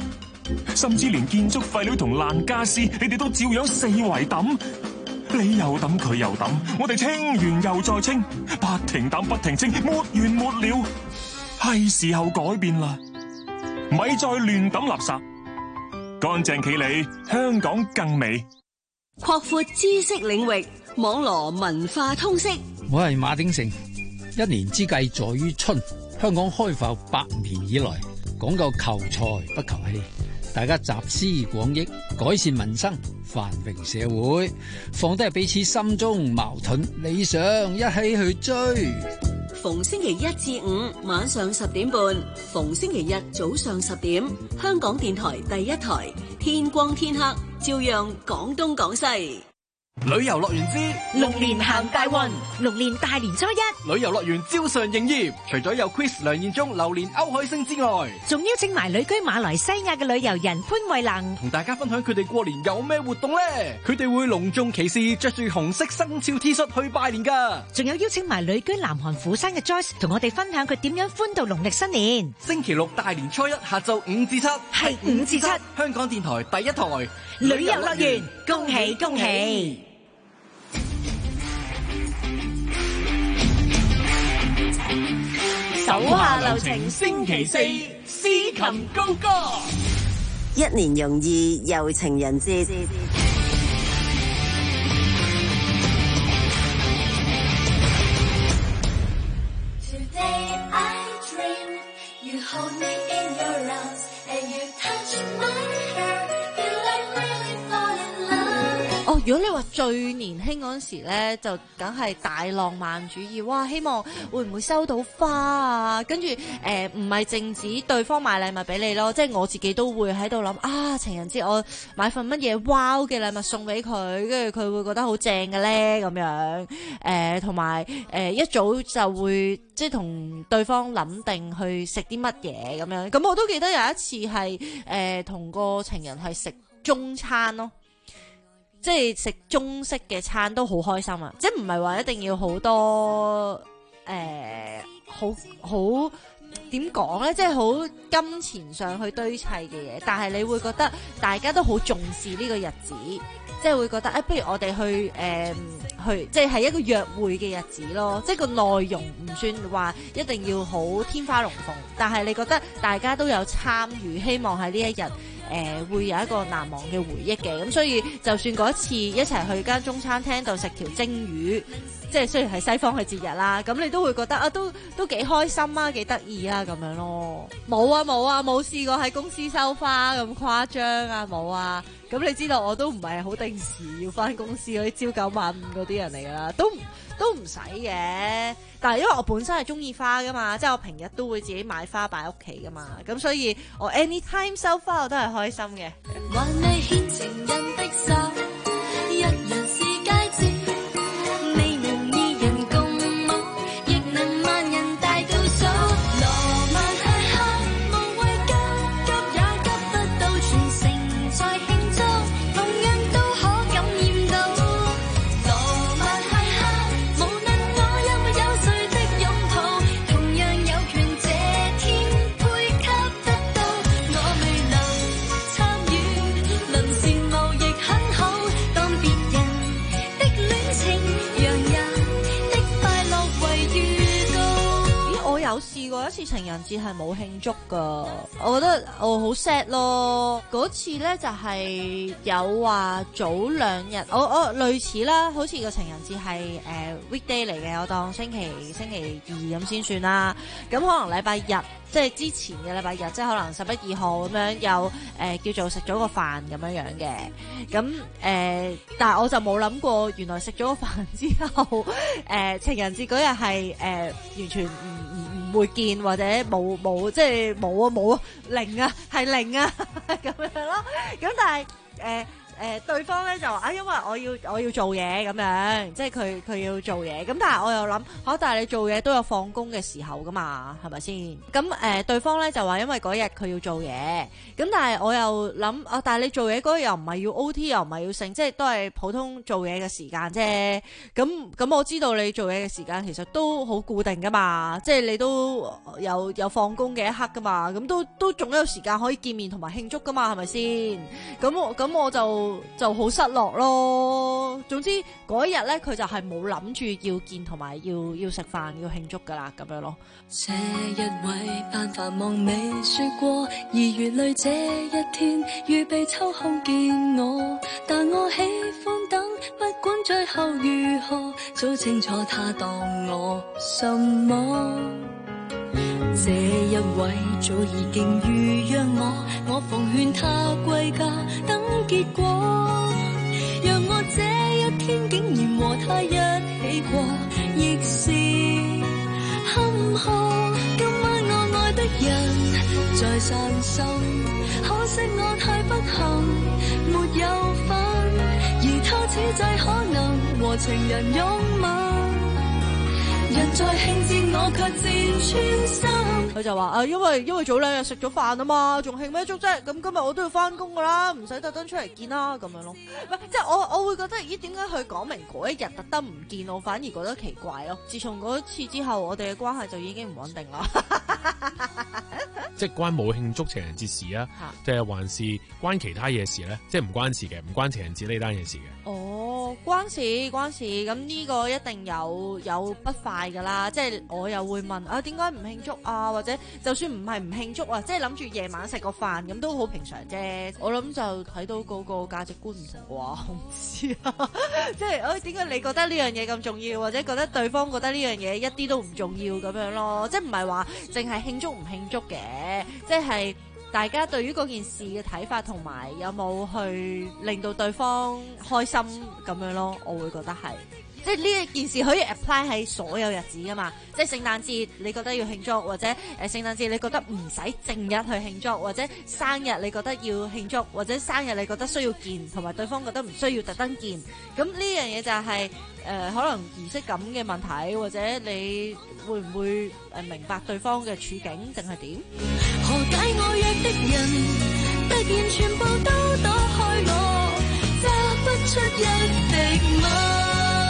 甚至連建築廢料同爛家私，你哋都照樣四圍抌。你又抌，佢又抌，我哋清完又再清，不停抌不停清，沒完沒了。係時候改變啦，咪再亂抌垃圾，乾淨企理，香港更美。 擴闊知識領域，網羅文化通識。 我係馬鼎盛。一年之計在於春，香港開埠百年以來，講究求財不求氣，大家集思廣益，改善民生，繁榮社會，放低彼此心中矛盾理想，一起去追。 逢星期一至五晚上十點半，逢星期日早上十點，香港電台第一台，天光天黑，照樣講東講西。 旅遊樂園之龍年行大運，龍年大年初一， 旅遊樂園照常營業。除咗有 Chris 梁彥忠、榴蓮歐海星之外， 仲邀請埋旅居馬來西亞嘅旅遊人潘慧能， 同大家分享佢哋過年有咩活動呢？佢哋會隆重其事，着住紅色生肖 T 恤去拜年噶。 仲有邀請埋旅居南韓釜山嘅 Joyce，同我哋分享佢點樣歡度農曆新年。 星期六大年初一下晝五至七， 係五至七， 香港電台第一台旅遊樂園，恭喜恭喜！手下留情，星期四司琴高歌。 一年容易又情人節。 哦，如果你話最年輕嗰陣時咧，就梗係大浪漫主義，哇！希望會唔會收到花啊？跟住誒，唔係淨止對方買禮物俾你咯，即係我自己都會喺度諗啊，情人節我買份乜嘢 wow 嘅禮物送俾佢，跟住佢會覺得好正嘅咧咁樣。誒同埋誒一早就會即係同對方諗定去食啲乜嘢咁樣。咁我都記得有一次係誒同個情人係食中餐咯。即係食中式嘅餐都好開心啊！即係唔係話一定要好多誒，好好點講呢？即係好金錢上去堆砌嘅嘢，但係你會覺得大家都好重視呢個日子，即係會覺得誒、哎，不如我哋去誒、呃、去，即係係一個約會嘅日子咯。即係個內容唔算話一定要好天花龍鳳，但係你覺得大家都有參與，希望喺呢一日。誒、呃、會有一個難忘嘅回憶嘅，咁所以就算嗰一次一齊去間中餐廳度食條蒸魚，即係雖然係西方嘅節日啦，咁你都會覺得啊，都都幾開心啊，幾得意啊咁樣咯。冇啊冇啊，冇試過喺公司收花咁誇張啊，冇啊。咁你知道我都唔係好定時要返公司嗰啲朝九晚五嗰啲人嚟㗎啦，都都唔使嘅。但係因為我本身係中意花㗎嘛，即係我平日都會自己買花擺屋企㗎嘛，咁所以我 anytime 收花我都係開心嘅。 還未牽情人的手，一樣是佳節，未能二人共舞，亦能萬人大倒數。羅曼蒂克無謂急急也急得到，全城在慶祝，同樣都可感染到。羅曼蒂克無論我有沒有誰的擁抱，同樣有權這天配給得到。我未能參與，臨時貿易很好，當別人的戀情，讓人的快樂為預告。 咦，我有試過一次情人節係冇慶祝噶，我覺得我好 sad 咯。嗰次呢就係有話早兩日，我我類似啦，好似個情人節係誒 weekday 嚟嘅，我當星期星期二咁先算啦。咁可能禮拜日。即係之前嘅禮拜日，即係可能十一二號咁樣，有誒、呃、叫做食咗個飯咁樣樣嘅。咁誒、呃，但係我就冇諗過，原來食咗個飯之後，誒、呃、情人節嗰日係誒完全唔唔唔會見或者冇冇即係冇啊冇啊零啊係零啊咁樣咯。咁但係誒誒對方咧就話啊，因為我要我要做嘢咁樣，即係佢佢要做嘢。咁但係我又諗嚇，但係你做嘢都有放工嘅時候噶嘛，係咪先？咁誒對方咧就話因為嗰日佢要做嘢，咁但係我又諗啊，但係你做嘢嗰日又唔係要 O T，又唔係要剩，即係都係普通做嘢嘅時間啫。咁咁我知道你做嘢嘅時間其實都好固定噶嘛，即係你都有有放工嘅一刻噶嘛，咁都都仲有時間可以見面同埋慶祝噶嘛，係咪先？咁我咁我就就好失落咯。總之嗰一日咧，佢就係冇諗住要見同埋要要食飯要慶祝噶啦，咁樣咯。 這一位扮繁忙未說過，二月裏這一天預備抽空見我，但我喜歡等，不管最後如何，早清楚他當我什麼。這一位早已經預約我，我奉勸他歸家等結果，讓我這一天竟然和他一起過，亦是坎坷。今晚我愛的人在散心，可惜我太不幸沒有份，而他此際可能和情人擁吻，人在興致我卻漸穿心。 佢就話啊，因為因為早兩日食咗飯啊嘛，仲慶咩祝啫？咁今日我都要翻工噶啦，唔使特登出嚟見啦，咁樣咯。唔係，即係我我會覺得，咦？點解佢講明嗰一日特登唔見我，反而覺得奇怪咯？自從嗰次之後，我哋嘅關係就已經唔穩定啦。 即係關冇慶祝情人節事啊，定係還是關其他嘢事咧？即係唔關事嘅，唔關情人節呢單嘢事嘅。 哦，關事關事，咁呢個一定有有不快噶啦。即係我又會問啊，點解唔慶祝啊？或者就算唔係唔慶祝啊，即係諗住夜晚食個飯咁都好平常啫。我諗就睇到嗰個價值觀唔同啩，我唔知啊。即係誒，點解你覺得呢樣嘢咁重要，或者覺得對方覺得呢樣嘢一啲都唔重要咁樣咯？即係唔係話淨係慶祝唔慶祝嘅，即係大家對於嗰件事嘅睇法，同埋有冇去令到對方開心咁樣咯？我會覺得係。即係呢一件事可以 apply 喺所有日子噶嘛，即係聖誕節你覺得要慶祝，或者誒聖誕節你覺得唔使正日去慶祝，或者生日你覺得要慶祝，或者生日你覺得需要見，同埋對方覺得唔需要特登見，咁呢樣嘢就係、是、誒、呃、可能儀式感嘅問題，或者你會唔會誒明白對方嘅處境定係點？ 何解我約的人突然全部都躲開我，揸不出一滴墨。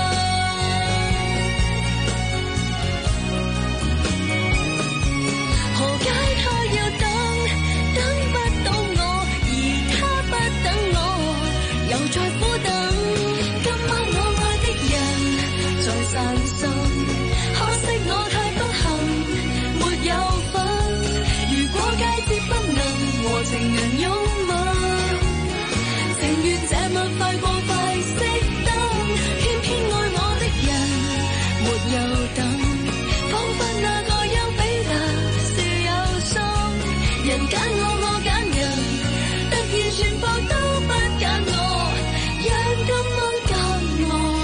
何解他要等，等不到我，而他不等我，又在苦等。今晚我愛的人在散心，可惜我太不幸沒有份。如果佳節不能和情人擁吻，情願這晚快過快熄燈，偏偏愛我的人沒有等，彷彿那個丘比特人揀我，我揀人，突然全部都不揀我，讓今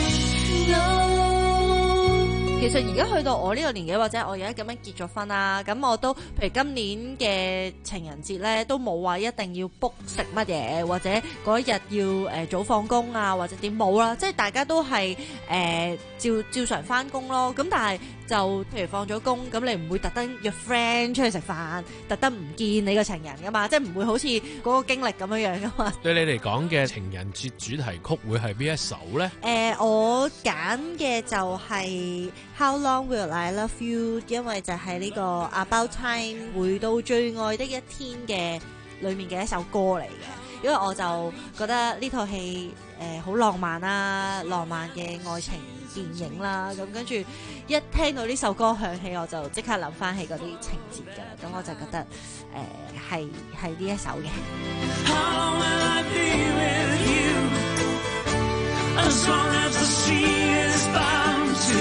晚揀我。 其實而家去到我呢個年紀，或者我而家咁樣結咗婚啦，咁我都譬如今年嘅情人節咧，都冇話一定要 book 食乜嘢，或者嗰一日要誒、呃、早放工啊，或者點冇啦，即係大家都係誒、呃、照照常翻工咯。咁但係就譬如放咗工，咁你唔會特登約 friend 出去食飯，特登唔見你個情人噶嘛，即係唔會好似嗰個經歷咁樣樣噶嘛。 對你嚟講嘅情人節主題曲會係邊一首咧？ 誒、呃，我揀嘅就係 How Long Will I Love You， 因為就係呢個 About Time 回到最愛的一天嘅裏面嘅一首歌嚟嘅，因為我就覺得呢套戲誒好浪漫啦，浪漫嘅愛情電影啦，咁跟住一聽到呢首歌響起，我就即刻諗翻起嗰啲情節㗎，咁我就覺得誒係係呢一首嘅。How will I be with you, as long as the sea is bound to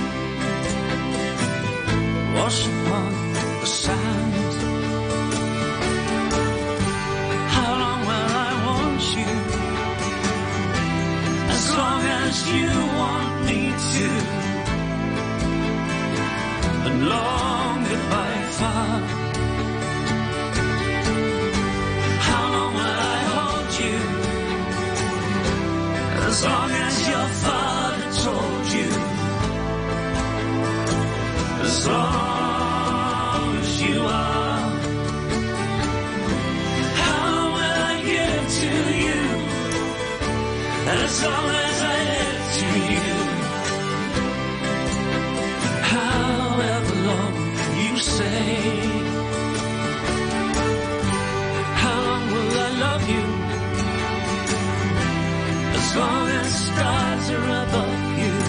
wash upon the sand? How long will I want you, as long as you want me to? And long goodbye far. How long will I hold you, As long as your father told you, as long as you are, how will I give to you? As long as I live to you, however long you say, how long will I love you? As long as stars are above you,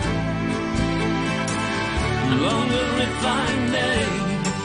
longer if I may.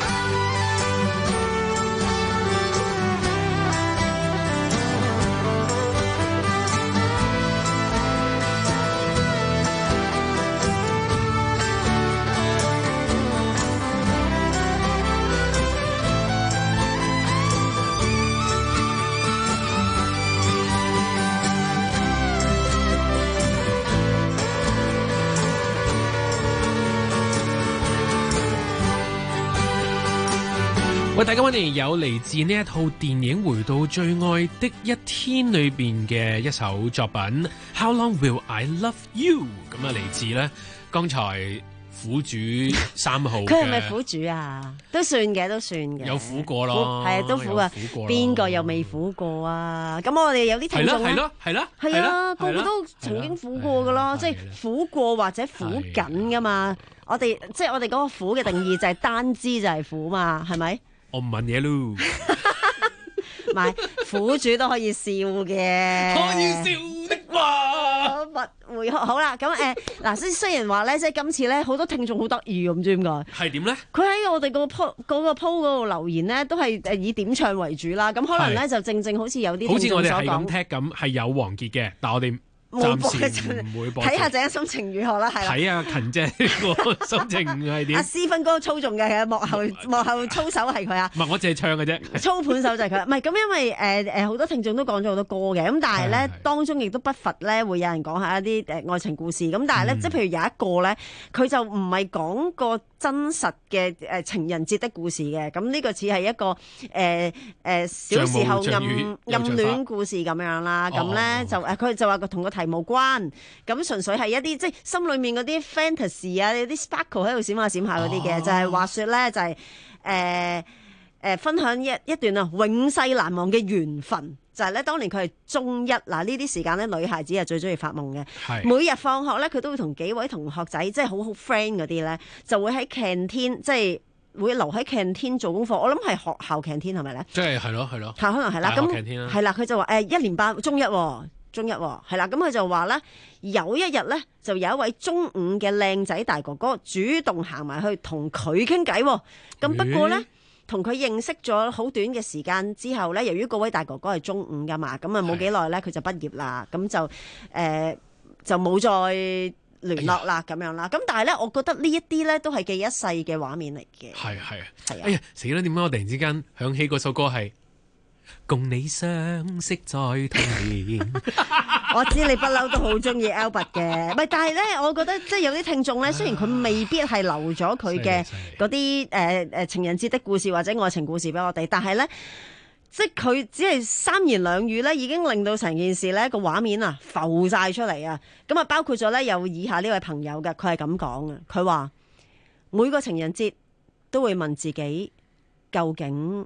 喂，大家好，我哋有嚟自呢一套電影《回到最愛的一天》裏邊嘅一首作品《How Long Will I Love You》，咁啊嚟自咧剛才苦主三號嘅。 佢係咪苦主啊？都算嘅，都算嘅。 有苦過咯， 係啊，都苦啊！邊個又未苦過啊？咁我哋有啲聽眾咧， 係咯，係咯， 係啊，個個都曾經苦過噶咯，即係苦過或者苦緊噶嘛。我哋即係我哋嗰個苦嘅定義就係單支就係苦嘛，係咪？ 我唔問嘢咯， 唔係苦主都可以笑嘅， 可以笑的話， 勿回好啦。咁誒嗱，雖雖然話咧，即係今次咧好多聽眾好得意咁，唔知點解係點咧？ 佢喺我哋個 po 嗰個 po 嗰度留言咧，都係誒以點唱為主啦。咁可能咧就正正好似有啲好似我哋係咁聽眾所講踢咁，係有王傑嘅，但係我哋冇播嘅暫時唔會播。 睇下陣間心情如何啦，係啦。 睇下勤姐個心情係點？ 阿思芬哥操縱嘅，其實幕後幕後操手係佢啊。 唔係，我淨係唱嘅啫。 操盤手就係佢，唔係咁，因為誒誒好多聽眾都講咗好多歌嘅，咁但係咧當中亦都不乏咧會有人講下一啲誒愛情故事，咁但係咧、嗯、即係譬如有一個咧，佢就唔係講個真實嘅誒情人節的故事嘅，咁呢個似係一個誒誒、呃呃、小時候暗暗戀故事咁樣啦，咁咧、哦、就誒佢就話個同個題無關，咁純粹係一啲即係心裏面嗰啲 fantasy 啊，有啲 sparkle 喺度閃下閃下嗰啲嘅，就係話說咧就係誒誒分享一一段啊永世難忘嘅緣分。就係咧，當年佢係中一嗱，呢啲時間咧，女孩子係最中意發夢嘅。每日放學咧，佢都會同幾位同學仔，即係好好 friend 嗰啲咧，就會喺 canteen，即係會留喺 canteen 做功課。我諗係學校 canteen 係咪咧？ 即係係咯係咯， 可能係啦。咁係啦，佢就話誒一年班中一，中一係啦。咁佢就話咧，有一日咧，就有一位中五嘅靚仔大哥哥主動行埋去同佢傾偈。咁不過咧。欸同佢認識咗好短嘅時間之後咧，由於嗰位大哥哥係中五噶嘛，咁啊冇幾耐咧佢就畢業啦，咁就誒、呃、就冇再聯絡啦咁、哎、樣啦。咁但係咧，我覺得呢一啲咧都係記一世嘅畫面嚟嘅。係係啊，係啊。 哎呀死啦！點解我突然之間響起嗰首歌係共你相識在童年？ 我知你不嬲都好中意 Albert 嘅，唔係，但係咧，我覺得即係有啲聽眾咧，雖然佢未必係留咗佢嘅嗰啲誒誒情人節的故事或者愛情故事俾我哋，但係咧，即係佢只係三言兩語咧，已經令到成件事咧個畫面啊浮晒出嚟啊！咁啊，包括咗咧有以下呢位朋友嘅，佢係咁講嘅，佢話每個情人節都會問自己究竟，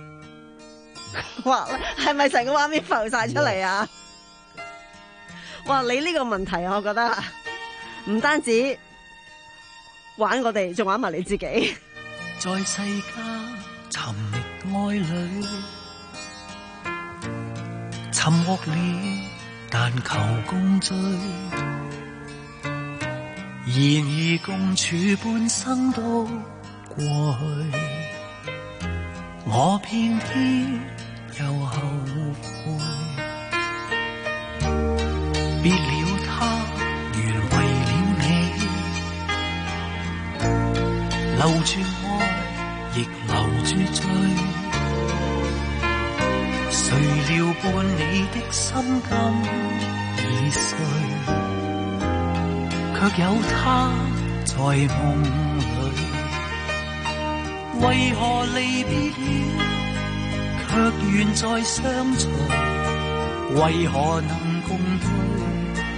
哇，係咪成個畫面浮晒出嚟啊？哇！你呢個問題，我覺得唔單止玩我哋，仲玩埋你自己。 在世間尋愛侶，沉默了，但求共聚。然而共處半生都過去，我偏偏又後悔。別了他，原為了你，留住愛，亦留住罪。誰料伴你的心今已碎，卻有他在夢裏。為何離別了，卻願再相隨？為何能共對？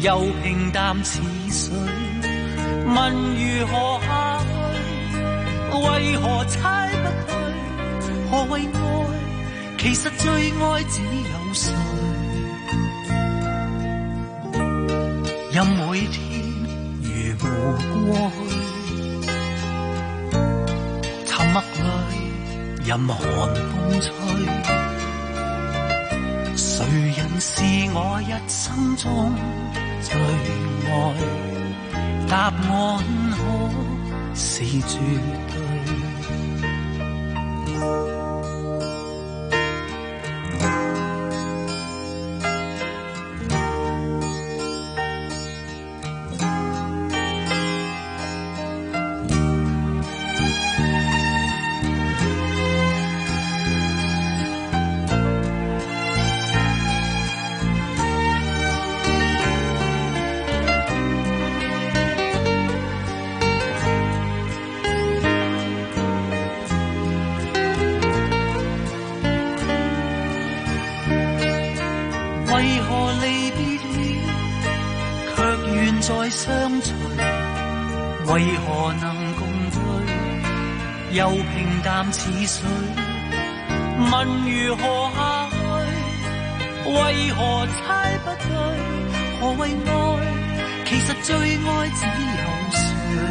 又平淡似水。問如何下去？為何猜不對？何謂愛？其實最愛只有誰？任每天如無過去，沉默裏任寒風吹。誰人是我一生中最愛？答案可是絕對。為何能共對？又平淡似水。問如何下去？為何猜不對？何謂愛？其實最愛只有誰？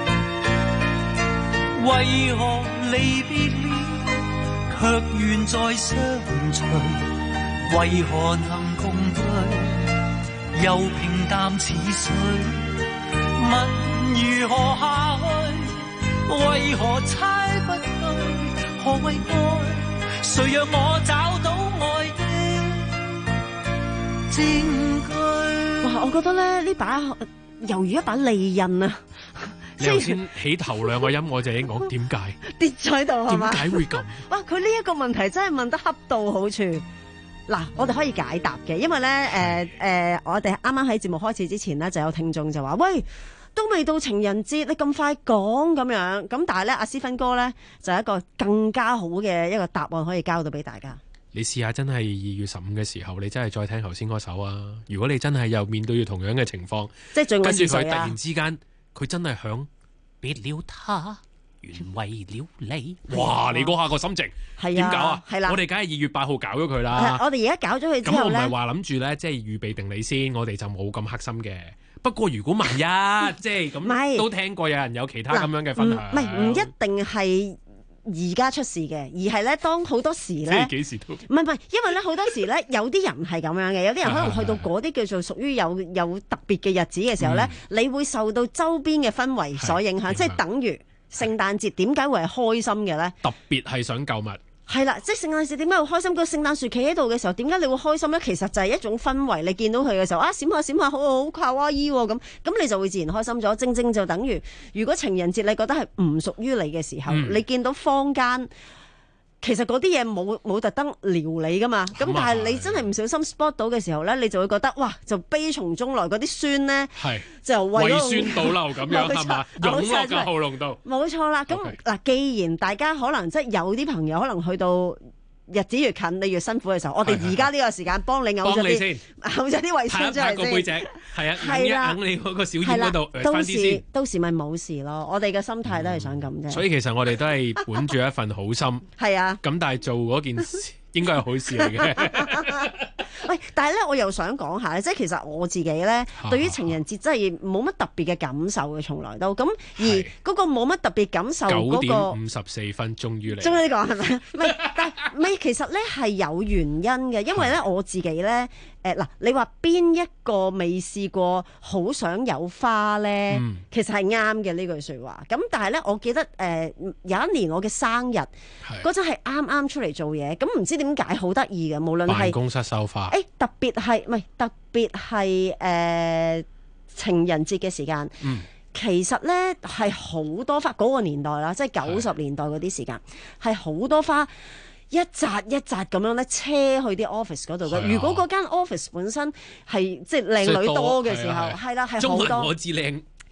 為何離別了，卻願再相隨？為何能共對？又平淡似水。問如何下去？為何猜不對？何謂愛？誰讓我找到愛的證據？ 哇！我覺得咧呢把猶如一把利刃啊！ 你頭先起頭兩個音，我就已經講點解跌咗喺度係嘛？ 點解會咁？ 哇！佢呢一個問題真係問得恰到好處。嗱，我哋可以解答嘅，因為咧誒誒，我哋啱啱喺節目開始之前咧，就有聽眾就話：喂，都未到情人節，你咁快講咁樣？咁但係咧，阿思芬哥咧就係一個更加好嘅一個答案可以交到俾大家。 你試下真係二月十五嘅時候，你真係再聽頭先嗰首啊！如果你真係又面對住同樣嘅情況， 即係最愛是誰啊？ 跟住佢突然之間，佢真係響別了他。原為了你，哇！你嗰下個心情點搞啊？ 係啦， 我哋梗係二月八號搞咗佢啦。 我哋而家搞咗佢之後咧，咁我唔係話諗住咧，即係預備定你先，我哋就冇咁黑心嘅。不過如果萬一即係咁，都聽過有人有其他咁樣嘅分享， 唔係唔一定係而家出事嘅，而係咧當好多時咧， 幾時都唔係唔係，因為咧好多時咧有啲人係咁樣嘅，有啲人可能去到嗰啲叫做屬於有有特別嘅日子嘅時候咧，你會受到周邊嘅氛圍所影響，即係等於。聖誕節點解會係開心嘅咧？ 特別係想購物。 係啦，即係聖誕節點解會開心？個聖誕樹企喺度嘅時候，點解你會開心咧？其實就係一種氛圍，你見到佢嘅時候啊，閃下閃下，好好卡哇伊喎咁，咁你就會自然開心咗。正正就等於，如果情人節你覺得係唔屬於你嘅時候，嗯、你見到坊間。其實嗰啲嘢冇冇特登撩你噶嘛，咁但係你真係唔小心 spot 到嘅時候咧，你就會覺得哇，就悲從中來，嗰啲酸咧，就胃酸倒流咁樣係嘛，湧落個喉嚨度。 冇錯啦，咁嗱，既然大家可能即係有啲朋友可能去到日子越近，你越辛苦嘅時候，我哋而家呢個時間幫你嘔咗啲，嘔咗啲胃酸出嚟先。 個背脊，係啊，揞一揞你嗰個小腰嗰度， 到時到時咪冇事咯。我哋嘅心態都係想咁啫。 所以其實我哋都係本住一份好心。 係啊。 咁但係做嗰件事應該係好事嚟嘅。 喂，但係咧，我又想講下咧，即係其實我自己咧，對於情人節真係冇乜特別嘅感受嘅，從來都咁。而嗰個冇乜特別感受嗰個九點五十四分，終於嚟。 終於講係咪？唔係，但係唔係，其實咧係有原因嘅，因為咧我自己咧。誒嗱，你話邊一個未試過好想有花咧？嗯、其實係啱嘅呢句説話。咁但係咧，我記得誒、呃、有一年我嘅生日嗰陣係啱啱出嚟做嘢，咁唔知點解好得意嘅，無論係辦公室收花。 誒、欸、特別係唔係特別係誒、呃、情人節嘅時間。嗯、其實咧係好多花嗰、嗰個年代啦，即係九十年代嗰啲時間係好多花。一紮一紮咁樣咧，車去啲 office 嗰度嘅。如果嗰間 office 本身係即係靚女多嘅時候，係啦，係好多。 中文我知靚，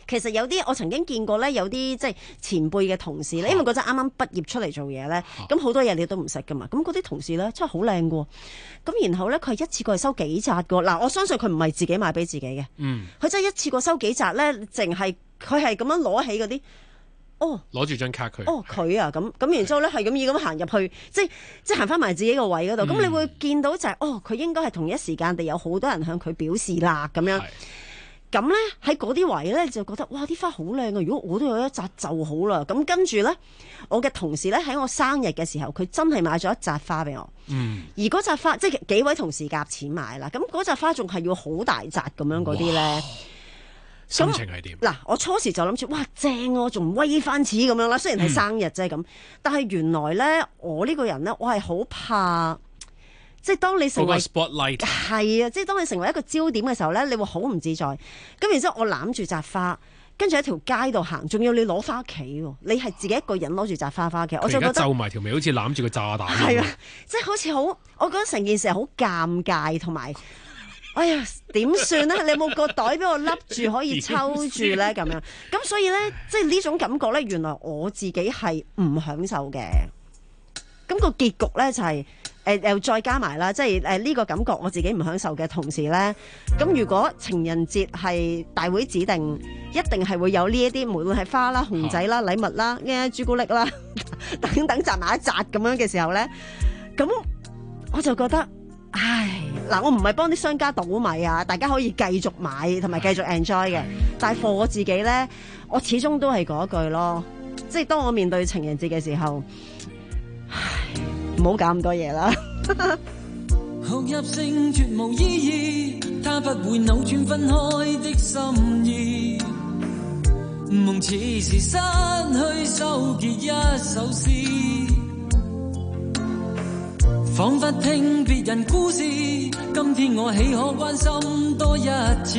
其實有啲我曾經見過咧，有啲即係前輩嘅同事咧，因為嗰陣啱啱畢業出嚟做嘢咧，咁好多嘢你都唔識噶嘛。咁嗰啲同事咧真係好靚喎。咁然後咧，佢係一次過係收幾紮㗎。嗱，我相信佢唔係自己買俾自己嘅。嗯。佢真係一次過收幾紮咧，淨係佢係咁樣攞起嗰啲。哦， 攞住張卡佢。 哦，佢啊，咁咁，然之後咧係咁要咁行入去，即係即係行翻埋自己個位嗰度。咁、嗯、你會見到就係、是，哦，佢應該係同一時間地有好多人向佢表示啦，咁樣。咁咧喺嗰啲位咧就覺得，哇！啲花好靚啊！如果我都有一紮就好啦。咁跟住咧，我嘅同事咧喺我生日嘅時候，佢真係買咗一紮花俾我。嗯。而嗰紮花即係幾位同事夾錢買啦。咁嗰紮花仲係要好大紮咁樣嗰啲咧。 心情係點？ 嗱，我初時就諗住，哇，正啊，仲威翻似咁樣啦。雖然係生日啫咁，嗯、但係原來咧，我呢個人咧，我係好怕，即係當你成為 spotlight 係啊，即係當你成為一個焦點嘅時候咧，你會好唔自在。咁然之後，我攬住紮花，跟住喺條街度行，仲要你攞翻屋企喎。你係自己一個人攞住紮花翻屋企，我就覺得皺埋條眉，好似攬住個炸彈。 係啊，即係好似好，我覺得成件事係好尷尬同埋。哎呀，點算咧？你有冇個袋俾我笠住可以抽住咧？咁樣咁所以咧，即係呢種感覺咧，原來我自己係唔享受嘅。咁、個結局咧就係、是、誒、呃、又再加埋啦，即係誒呢個感覺我自己唔享受嘅同時咧，咁如果情人節係大會指定，一定係會有呢一啲，無論係花啦、熊仔啦、禮物啦、誒朱古力啦等等紮埋一紮咁樣嘅時候咧，咁我就覺得。唉，嗱，我唔係幫啲商家倒米啊，大家可以繼續買同埋繼續 enjoy 嘅。但係 for 我自己咧，我始終都係嗰句咯，即係當我面對情人節嘅時候，唉，唔好搞咁多嘢啦。 學入性絕無意義，它不會扭轉分開的心意。夢似是失去收結一首詩。彷彿聽別人故事，今天我豈可關心多一次？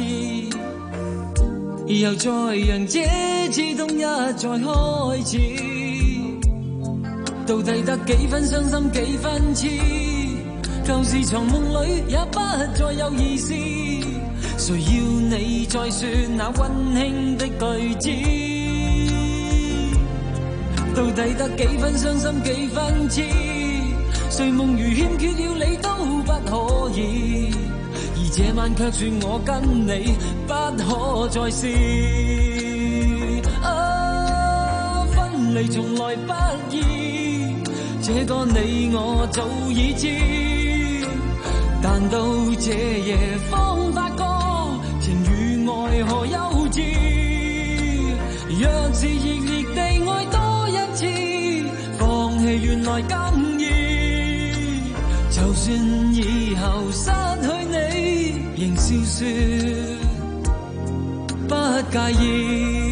又再讓這次痛一再開始，到底得幾分傷心幾分痴？舊時藏夢裏也不再有意思，誰要你再說那溫馨的句子？到底得幾分傷心幾分痴？睡夢如欠缺了你都不可以，而這晚卻說我跟你不可再試。啊，分離從來不易，這個你我早已知，但到這夜方發覺情與愛何幼稚。若是熱烈地愛多一次，放棄原來更易。就算以後失去你，仍笑說不介意。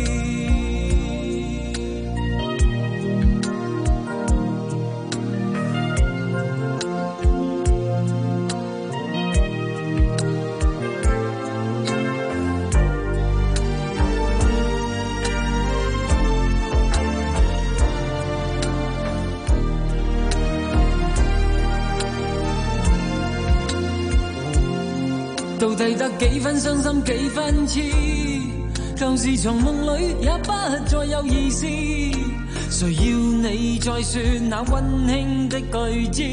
到底得幾分傷心幾分痴？舊時從夢裏也不再有意思，誰要你再說那溫馨的句子？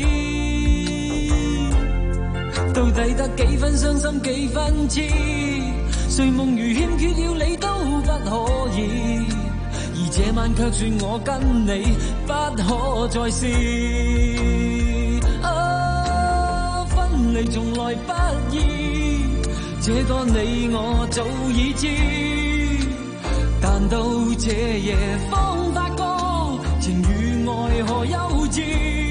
到底得幾分傷心幾分痴？睡夢如欠缺了你都不可以，而這晚卻說我跟你不可再試。啊，分離從來不易，這個你我早已知，但到這夜方發覺情與愛何幼稚。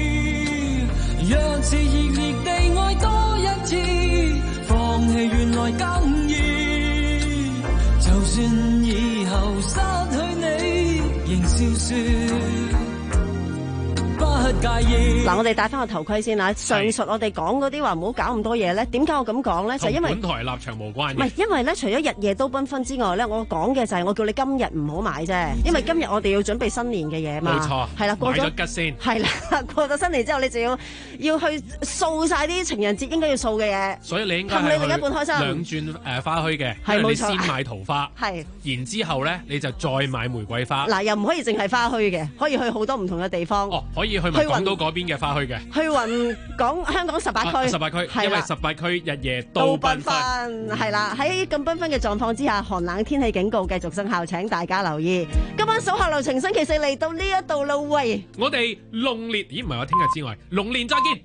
若是熱烈地愛多一次，放棄原來更易。就算以後失去你，仍笑說不介意。 嗱，我哋戴翻個頭盔先啦。上述我哋講嗰啲話唔好搞咁多嘢咧，點解我咁講咧？就係因為同本台立場無關嘅。 唔係，因為咧，除咗日夜都繽紛之外咧，我講嘅就係我叫你今日唔好買啫，因為今日我哋要準備新年嘅嘢嘛。 冇錯， 係啦，過咗買咗吉先。 係啦，過咗新年之後，你就要要去掃晒啲情人節應該要掃嘅嘢。 所以你應該氹你另一半開心。 兩轉誒花墟嘅， 係冇錯。 因為你先買桃花， 係， 然之後咧你就再買玫瑰花。 嗱，又唔可以淨係花墟嘅，可以去好多唔同嘅地方。 哦，可以去埋港島嗰邊嘅花墟嘅。 去雲港香港十八區， 十八區，因為十八區日夜都都繽紛，係啦。喺咁繽紛嘅狀況之下，寒冷天氣警告繼續生效，請大家留意。今晚數學流程星期四嚟到呢一度啦，喂！ 我哋龍年，咦唔係我聽日之外，龍年再見。